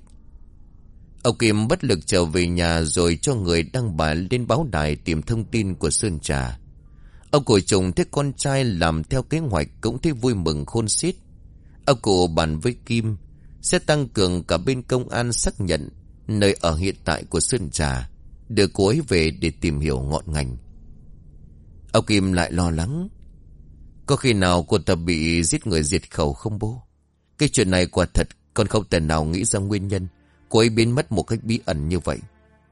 Ông Kim bất lực trở về nhà rồi cho người đăng bài lên báo đài tìm thông tin của Xuân Trà. Ông cụ Trùng thấy con trai làm theo kế hoạch cũng thấy vui mừng khôn xiết. Ông cụ bàn với Kim sẽ tăng cường cả bên công an xác nhận nơi ở hiện tại của Xuân Trà, đưa cô ấy về để tìm hiểu ngọn ngành. Ông Kim lại lo lắng, có khi nào cô ta bị giết người diệt khẩu không bố? Cái chuyện này quả thật con không thể nào nghĩ ra nguyên nhân cô ấy biến mất một cách bí ẩn như vậy.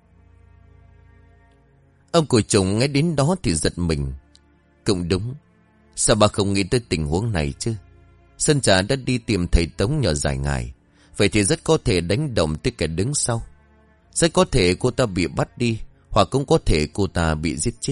Ông cụ Trùng nghe đến đó thì giật mình. Cũng đúng, sao bà không nghĩ tới tình huống này chứ? Xuân Trà đã đi tìm thầy Tống nhờ giải ngài, vậy thì rất có thể đánh động tới kẻ đứng sau. Rất có thể cô ta bị bắt đi, hoặc cũng có thể cô ta bị giết chết.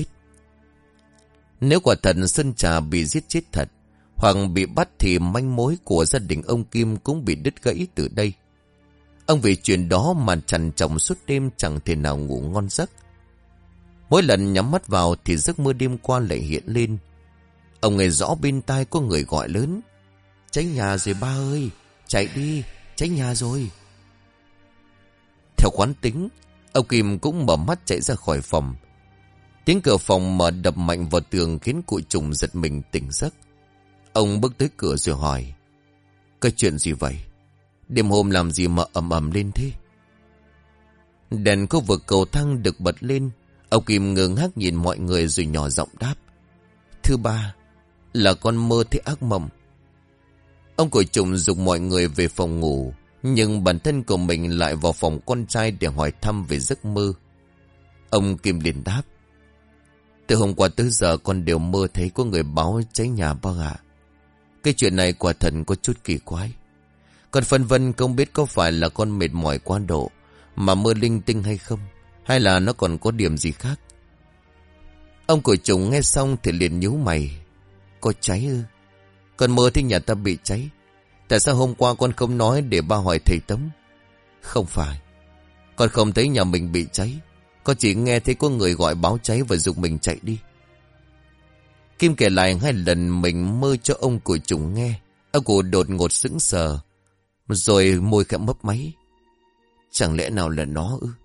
Nếu quả thật Xuân Trà bị giết chết thật, hoặc bị bắt, thì manh mối của gia đình ông Kim cũng bị đứt gãy từ đây. Ông vì chuyện đó mà trằn trọc suốt đêm, chẳng thể nào ngủ ngon giấc. Mỗi lần nhắm mắt vào thì giấc mơ đêm qua lại hiện lên. Ông nghe rõ bên tai có người gọi lớn: cháy nhà rồi ba ơi, chạy đi, cháy nhà rồi. Theo quán tính, ông Kim cũng mở mắt chạy ra khỏi phòng. Tiếng cửa phòng mở đập mạnh vào tường khiến cụ Trùng giật mình tỉnh giấc. Ông bước tới cửa rồi hỏi: cái chuyện gì vậy? Đêm hôm làm gì mà ầm ầm lên thế? Đèn khu vực cầu thang được bật lên. Ông Kim ngơ ngác nhìn mọi người rồi nhỏ giọng đáp: thưa ba, là con mơ thấy ác mộng. Ông cụ Trùng giục mọi người về phòng ngủ, nhưng bản thân của mình lại vào phòng con trai để hỏi thăm về giấc mơ. Ông Kim liền đáp: từ hôm qua tới giờ con đều mơ thấy có người báo cháy nhà ba ạ. Cái chuyện này quả thật có chút kỳ quái. Con phân vân không biết có phải là con mệt mỏi quá độ mà mơ linh tinh hay không, hay là nó còn có điểm gì khác. Ông cụ Trùng nghe xong thì liền nhíu mày: có cháy ư? Con mơ thấy nhà ta bị cháy. Tại sao hôm qua con không nói để ba hỏi thầy Tống? Không phải, con không thấy nhà mình bị cháy. Con chỉ nghe thấy có người gọi báo cháy và giục mình chạy đi. Kim kể lại hai lần mình mơ cho ông cụ Trùng nghe. Ông cụ đột ngột sững sờ, rồi môi khẽ mấp máy: chẳng lẽ nào là nó ư?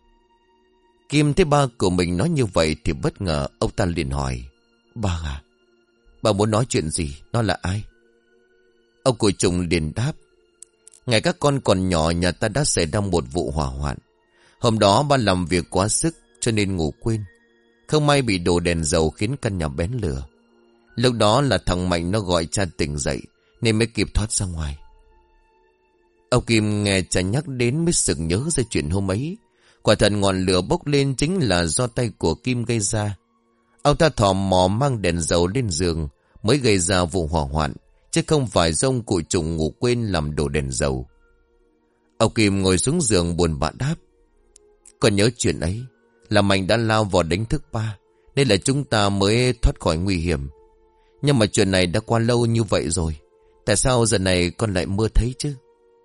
Kim thấy ba của mình nói như vậy thì bất ngờ. Ông ta liền hỏi: ba à, ba muốn nói chuyện gì? Nó là ai? Ông cụ Trùng liền đáp: ngày các con còn nhỏ, nhà ta đã xảy ra một vụ hỏa hoạn. Hôm đó ba làm việc quá sức, cho nên ngủ quên. Không may bị đổ đèn dầu khiến căn nhà bén lửa. Lúc đó là thằng Mạnh nó gọi cha tỉnh dậy nên mới kịp thoát ra ngoài. Ông Kim nghe cha nhắc đến mới sực nhớ ra chuyện hôm ấy. Quả thật ngọn lửa bốc lên chính là do tay của Kim gây ra. Ông ta thò mò mang đèn dầu lên giường mới gây ra vụ hỏa hoạn, chứ không phải do ông cụ Trùng ngủ quên làm đổ đèn dầu. Ông Kim ngồi xuống giường buồn bã đáp: Con nhớ chuyện ấy là Mạnh đã lao vào đánh thức ba, nên là chúng ta mới thoát khỏi nguy hiểm. Nhưng mà chuyện này đã qua lâu như vậy rồi, tại sao giờ này con lại mơ thấy chứ?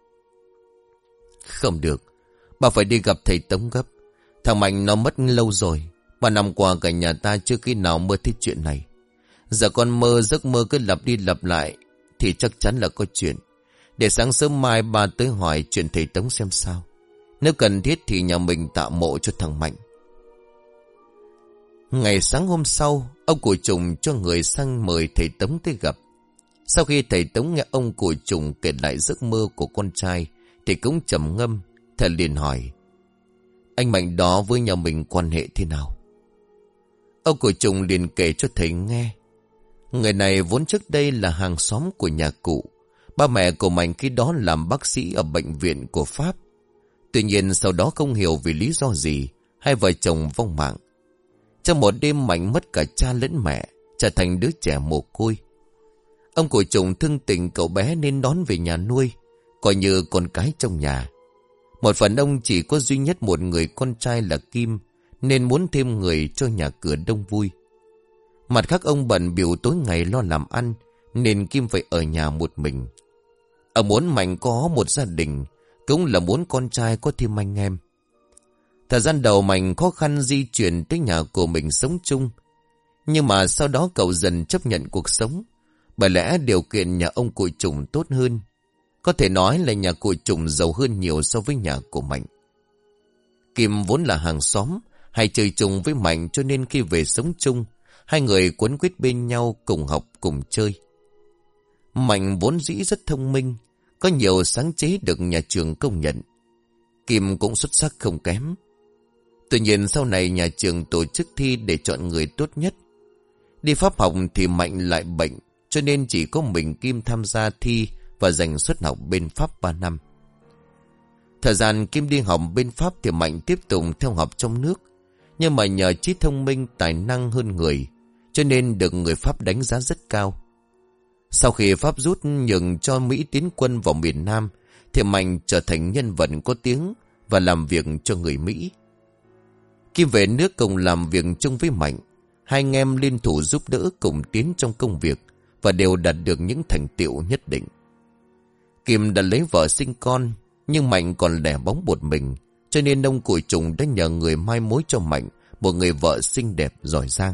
Không được, bà phải đi gặp thầy Tống gấp. Thằng Mạnh nó mất lâu rồi. Ba năm qua cả nhà ta chưa khi nào mơ thấy chuyện này. Giờ con mơ giấc mơ cứ lặp đi lặp lại thì chắc chắn là có chuyện. Để sáng sớm mai ba tới hỏi chuyện thầy Tống xem sao. Nếu cần thiết thì nhà mình tạo mộ cho thằng Mạnh. Ngày sáng hôm sau, ông cụ Trùng cho người sang mời thầy Tống tới gặp. Sau khi thầy Tống nghe ông cụ Trùng kể lại giấc mơ của con trai thì cũng trầm ngâm. Thầy liền hỏi: Anh Mạnh đó với nhà mình quan hệ thế nào? Ông cụ Trùng liền kể cho thầy nghe. Người này vốn trước đây là hàng xóm của nhà cụ. Ba mẹ của Mạnh khi đó làm bác sĩ ở bệnh viện của Pháp. Tuy nhiên sau đó không hiểu vì lý do gì, hai vợ chồng vong mạng. Trong một đêm Mạnh mất cả cha lẫn mẹ, trở thành đứa trẻ mồ côi. Ông cụ Trùng thương tình cậu bé nên đón về nhà nuôi, coi như con cái trong nhà. Một phần ông chỉ có duy nhất một người con trai là Kim, nên muốn thêm người cho nhà cửa đông vui. Mặt khác ông bận bịu tối ngày lo làm ăn, nên Kim phải ở nhà một mình. Ông muốn Mạnh có một gia đình, cũng là muốn con trai có thêm anh em. Thời gian đầu Mạnh khó khăn di chuyển tới nhà của mình sống chung. Nhưng mà sau đó cậu dần chấp nhận cuộc sống. Bởi lẽ điều kiện nhà ông cụ Trùng tốt hơn. Có thể nói là nhà cụ Trùng giàu hơn nhiều so với nhà của Mạnh. Kim vốn là hàng xóm, hay chơi chung với Mạnh, cho nên khi về sống chung, hai người quấn quýt bên nhau, cùng học cùng chơi. Mạnh vốn dĩ rất thông minh, có nhiều sáng chế được nhà trường công nhận. Kim cũng xuất sắc không kém. Tuy nhiên sau này nhà trường tổ chức thi để chọn người tốt nhất. Đi Pháp học thì Mạnh lại bệnh, cho nên chỉ có mình Kim tham gia thi và giành suất học bên Pháp ba năm. Thời gian Kim đi học bên Pháp thì Mạnh tiếp tục theo học trong nước. Nhưng mà nhờ trí thông minh, tài năng hơn người, cho nên được người Pháp đánh giá rất cao. Sau khi Pháp rút nhường cho Mỹ tiến quân vào miền Nam, thì Mạnh trở thành nhân vật có tiếng và làm việc cho người Mỹ. Kim về nước cùng làm việc chung với Mạnh. Hai anh em liên thủ giúp đỡ cùng tiến trong công việc và đều đạt được những thành tựu nhất định. Kim đã lấy vợ sinh con, nhưng Mạnh còn lẻ bóng một mình, cho nên ông cụ Trùng đã nhờ người mai mối cho Mạnh một người vợ xinh đẹp giỏi giang.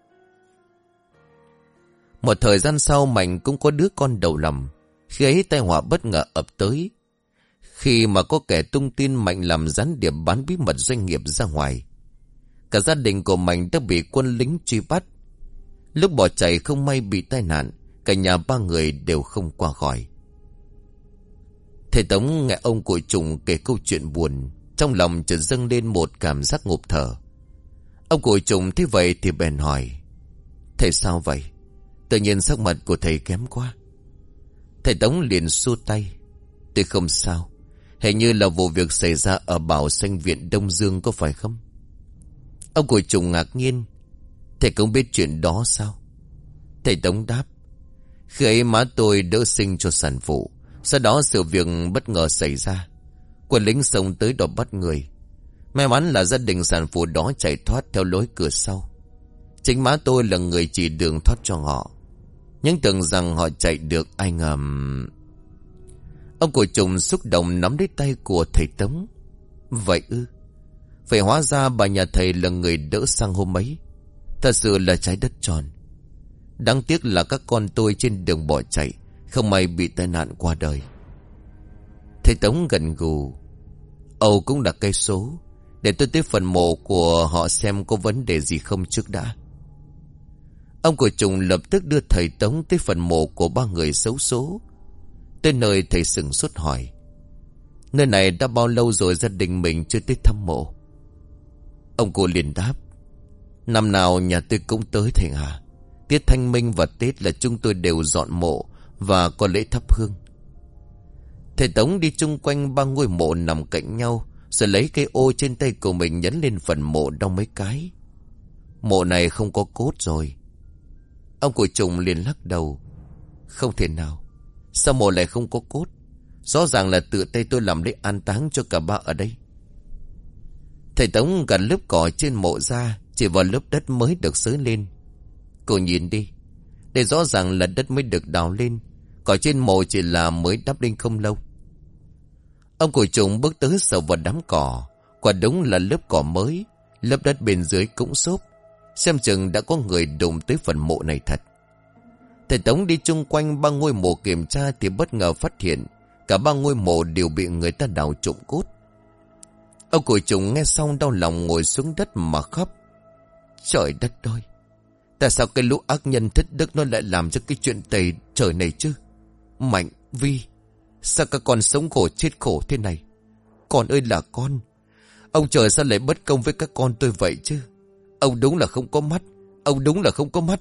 Một thời gian sau Mạnh cũng có đứa con đầu lòng. Khi ấy tai họa bất ngờ ập tới. Khi mà có kẻ tung tin Mạnh làm gián điệp bán bí mật doanh nghiệp ra ngoài. Cả gia đình của Mạnh đã bị quân lính truy bắt. Lúc bỏ chạy không may bị tai nạn, cả nhà ba người đều không qua khỏi. Thầy Tống nghe ông cụ Trùng kể câu chuyện buồn, trong lòng chợt dâng lên một cảm giác ngộp thở. Ông cụ Trùng thấy vậy thì bèn hỏi: Thầy sao vậy? Tự nhiên sắc mặt của thầy kém quá. Thầy Tống liền xua tay: Tôi không sao. Hình như là vụ việc xảy ra ở Bảo Xanh Viện Đông Dương có phải không? Ông cụ Trùng ngạc nhiên: Thầy cũng biết chuyện đó sao? Thầy Tống đáp: Khi ấy má tôi đỡ sinh cho sản phụ. Sau đó sự việc bất ngờ xảy ra. Quân lính xông tới đòi bắt người. May mắn là gia đình sản phụ đó chạy thoát theo lối cửa sau. Chính má tôi là người chỉ đường thoát cho họ. Nhưng tưởng rằng họ chạy được, ai ngờ... Ông cụ Trùng xúc động nắm lấy tay của thầy Tống. Vậy ư? Vậy hóa ra bà nhà thầy là người đỡ sang hôm ấy. Thật sự là trái đất tròn. Đáng tiếc là các con tôi trên đường bỏ chạy, không may bị tai nạn qua đời. Thầy Tống gật gù: Âu cũng là cây số. Để tôi tới phần mộ của họ xem có vấn đề gì không trước đã. Ông cụ Trùng lập tức đưa thầy Tống tới phần mộ của ba người xấu số. Tới nơi thầy sửng sốt hỏi: Nơi này đã bao lâu rồi gia đình mình chưa tới thăm mộ? Ông cụ liền đáp: Năm nào nhà tôi cũng tới thầy à. Tiết Thanh Minh và Tết là chúng tôi đều dọn mộ và có lễ thắp hương. Thầy Tống đi chung quanh ba ngôi mộ nằm cạnh nhau, rồi lấy cây ô trên tay của mình nhấn lên phần mộ đau mấy cái. Mộ này không có cốt rồi. Ông cụ Trùng liền lắc đầu: Không thể nào. Sao mộ lại không có cốt? Rõ ràng là tự tay tôi làm lễ an táng cho cả ba ở đây. Thầy Tống gạt lớp cỏ trên mộ ra, chỉ vào lớp đất mới được xới lên. Cô nhìn đi, đây rõ ràng là đất mới được đào lên, cỏ trên mộ chỉ là mới đắp lên không lâu. Ông cụ Trùng bước tới sờ vào đám cỏ. Quả đúng là lớp cỏ mới, lớp đất bên dưới cũng xốp. Xem chừng đã có người đụng tới phần mộ này thật. Thầy Tống đi chung quanh ba ngôi mộ kiểm tra thì bất ngờ phát hiện cả ba ngôi mộ đều bị người ta đào trộm cốt. Ông cụ Trùng nghe xong đau lòng ngồi xuống đất mà khóc. Trời đất ơi, tại sao cái lũ ác nhân thất đức nó lại làm cho cái chuyện tày trời này chứ? Mạnh, Vi, sao các con sống khổ chết khổ thế này? Con ơi là con, ông trời sao lại bất công với các con tôi vậy chứ? Ông đúng là không có mắt, ông đúng là không có mắt.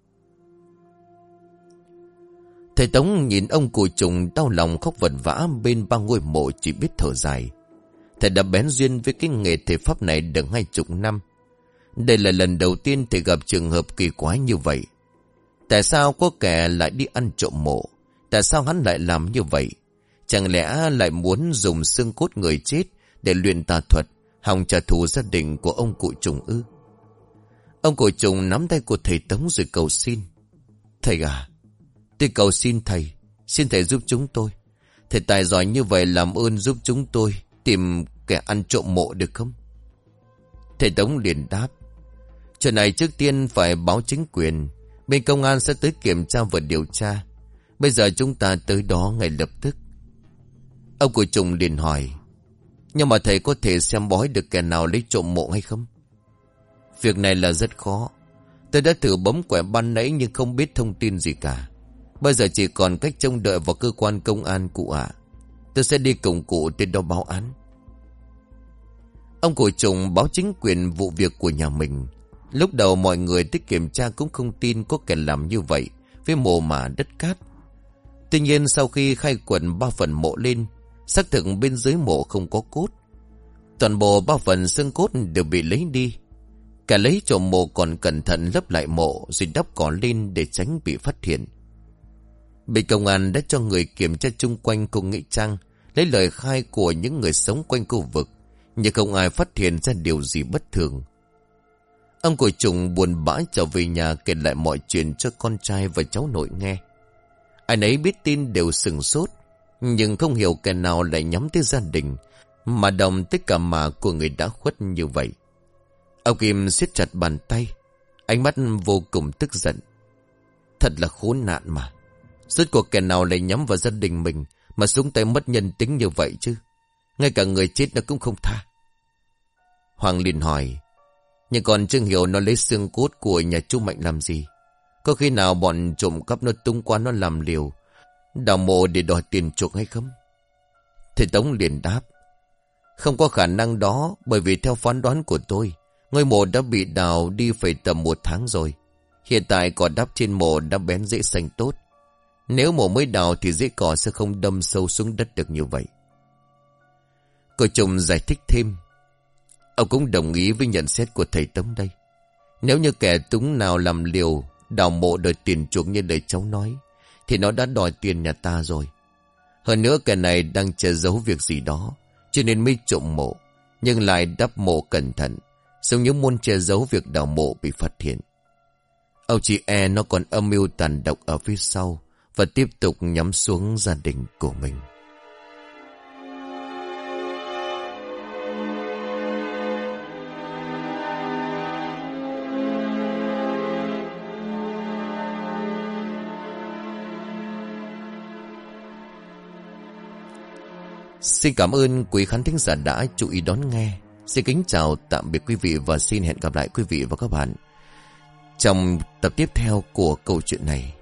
Thầy Tống nhìn ông cụ Trùng đau lòng khóc vật vã bên ba ngôi mộ, chỉ biết thở dài. Thầy đã bén duyên với cái nghề thầy pháp này được hai chục năm. Đây là lần đầu tiên thầy gặp trường hợp kỳ quái như vậy. Tại sao có kẻ lại đi ăn trộm mộ? Tại sao hắn lại làm như vậy? Chẳng lẽ lại muốn dùng xương cốt người chết để luyện tà thuật, hòng trả thù gia đình của ông cụ Trùng ư? Ông cụ Trùng nắm tay của thầy Tống rồi cầu xin: Thầy à, tôi cầu xin thầy, xin thầy giúp chúng tôi. Thầy tài giỏi như vậy, làm ơn giúp chúng tôi tìm kẻ ăn trộm mộ được không? Thầy Tống liền đáp: Chuyện này trước tiên phải báo chính quyền, bên công an sẽ tới kiểm tra và điều tra. Bây giờ chúng ta tới đó ngay lập tức. Ông cụ Trùng liền hỏi: Nhưng mà thầy có thể xem bói được kẻ nào lấy trộm mộ hay không? Việc này là rất khó. Tôi đã thử bấm quẻ ban nãy nhưng không biết thông tin gì cả. Bây giờ chỉ còn cách trông đợi vào cơ quan công an cụ ạ. Tôi sẽ đi cùng cụ đến đó báo án. Ông cụ Trùng báo chính quyền vụ việc của nhà mình. Lúc đầu mọi người tới kiểm tra cũng không tin có kẻ làm như vậy với mồ mả đất cát. Tuy nhiên sau khi khai quần ba phần mộ lên, xác thực bên dưới mộ không có cốt. Toàn bộ ba phần xương cốt đều bị lấy đi. Cả lấy trộm mộ còn cẩn thận lấp lại mộ rồi đắp cỏ lên để tránh bị phát hiện. Bên công an đã cho người kiểm tra chung quanh cùng nghĩa trang, lấy lời khai của những người sống quanh khu vực, nhưng không ai phát hiện ra điều gì bất thường. Ông cụ Trùng buồn bã trở về nhà kể lại mọi chuyện cho con trai và cháu nội nghe. Ai nấy biết tin đều sửng sốt, nhưng không hiểu kẻ nào lại nhắm tới gia đình mà đồng tới cả mà của người đã khuất như vậy. Ông Kim siết chặt bàn tay, ánh mắt vô cùng tức giận. Thật là khốn nạn mà. Rốt cuộc kẻ nào lại nhắm vào gia đình mình mà xuống tay mất nhân tính như vậy chứ? Ngay cả người chết nó cũng không tha. Hoàng liền hỏi: Nhưng còn Trương Hiểu nó lấy xương cốt của nhà chú Mạnh làm gì? Có khi nào bọn trộm cắp nó tung qua nó làm liều, đào mộ để đòi tiền chuộc hay không? Thầy Tống liền đáp: Không có khả năng đó, bởi vì theo phán đoán của tôi, ngôi mộ đã bị đào đi phải tầm một tháng rồi. Hiện tại cỏ đắp trên mộ đã bén rễ xanh tốt. Nếu mộ mới đào thì rễ cỏ sẽ không đâm sâu xuống đất được như vậy. Cô Trùng giải thích thêm: Ông cũng đồng ý với nhận xét của thầy Tống đây. Nếu như kẻ túng nào làm liều đào mộ đòi tiền chuộc như lời cháu nói, thì nó đã đòi tiền nhà ta rồi. Hơn nữa kẻ này đang che giấu việc gì đó, cho nên mới trộm mộ, nhưng lại đắp mộ cẩn thận, giống như muốn che giấu việc đào mộ bị phát hiện. Ông chị e nó còn âm mưu tàn độc ở phía sau và tiếp tục nhắm xuống gia đình của mình. Xin cảm ơn quý khán thính giả đã chú ý đón nghe. Xin kính chào tạm biệt quý vị và xin hẹn gặp lại quý vị và các bạn trong tập tiếp theo của câu chuyện này.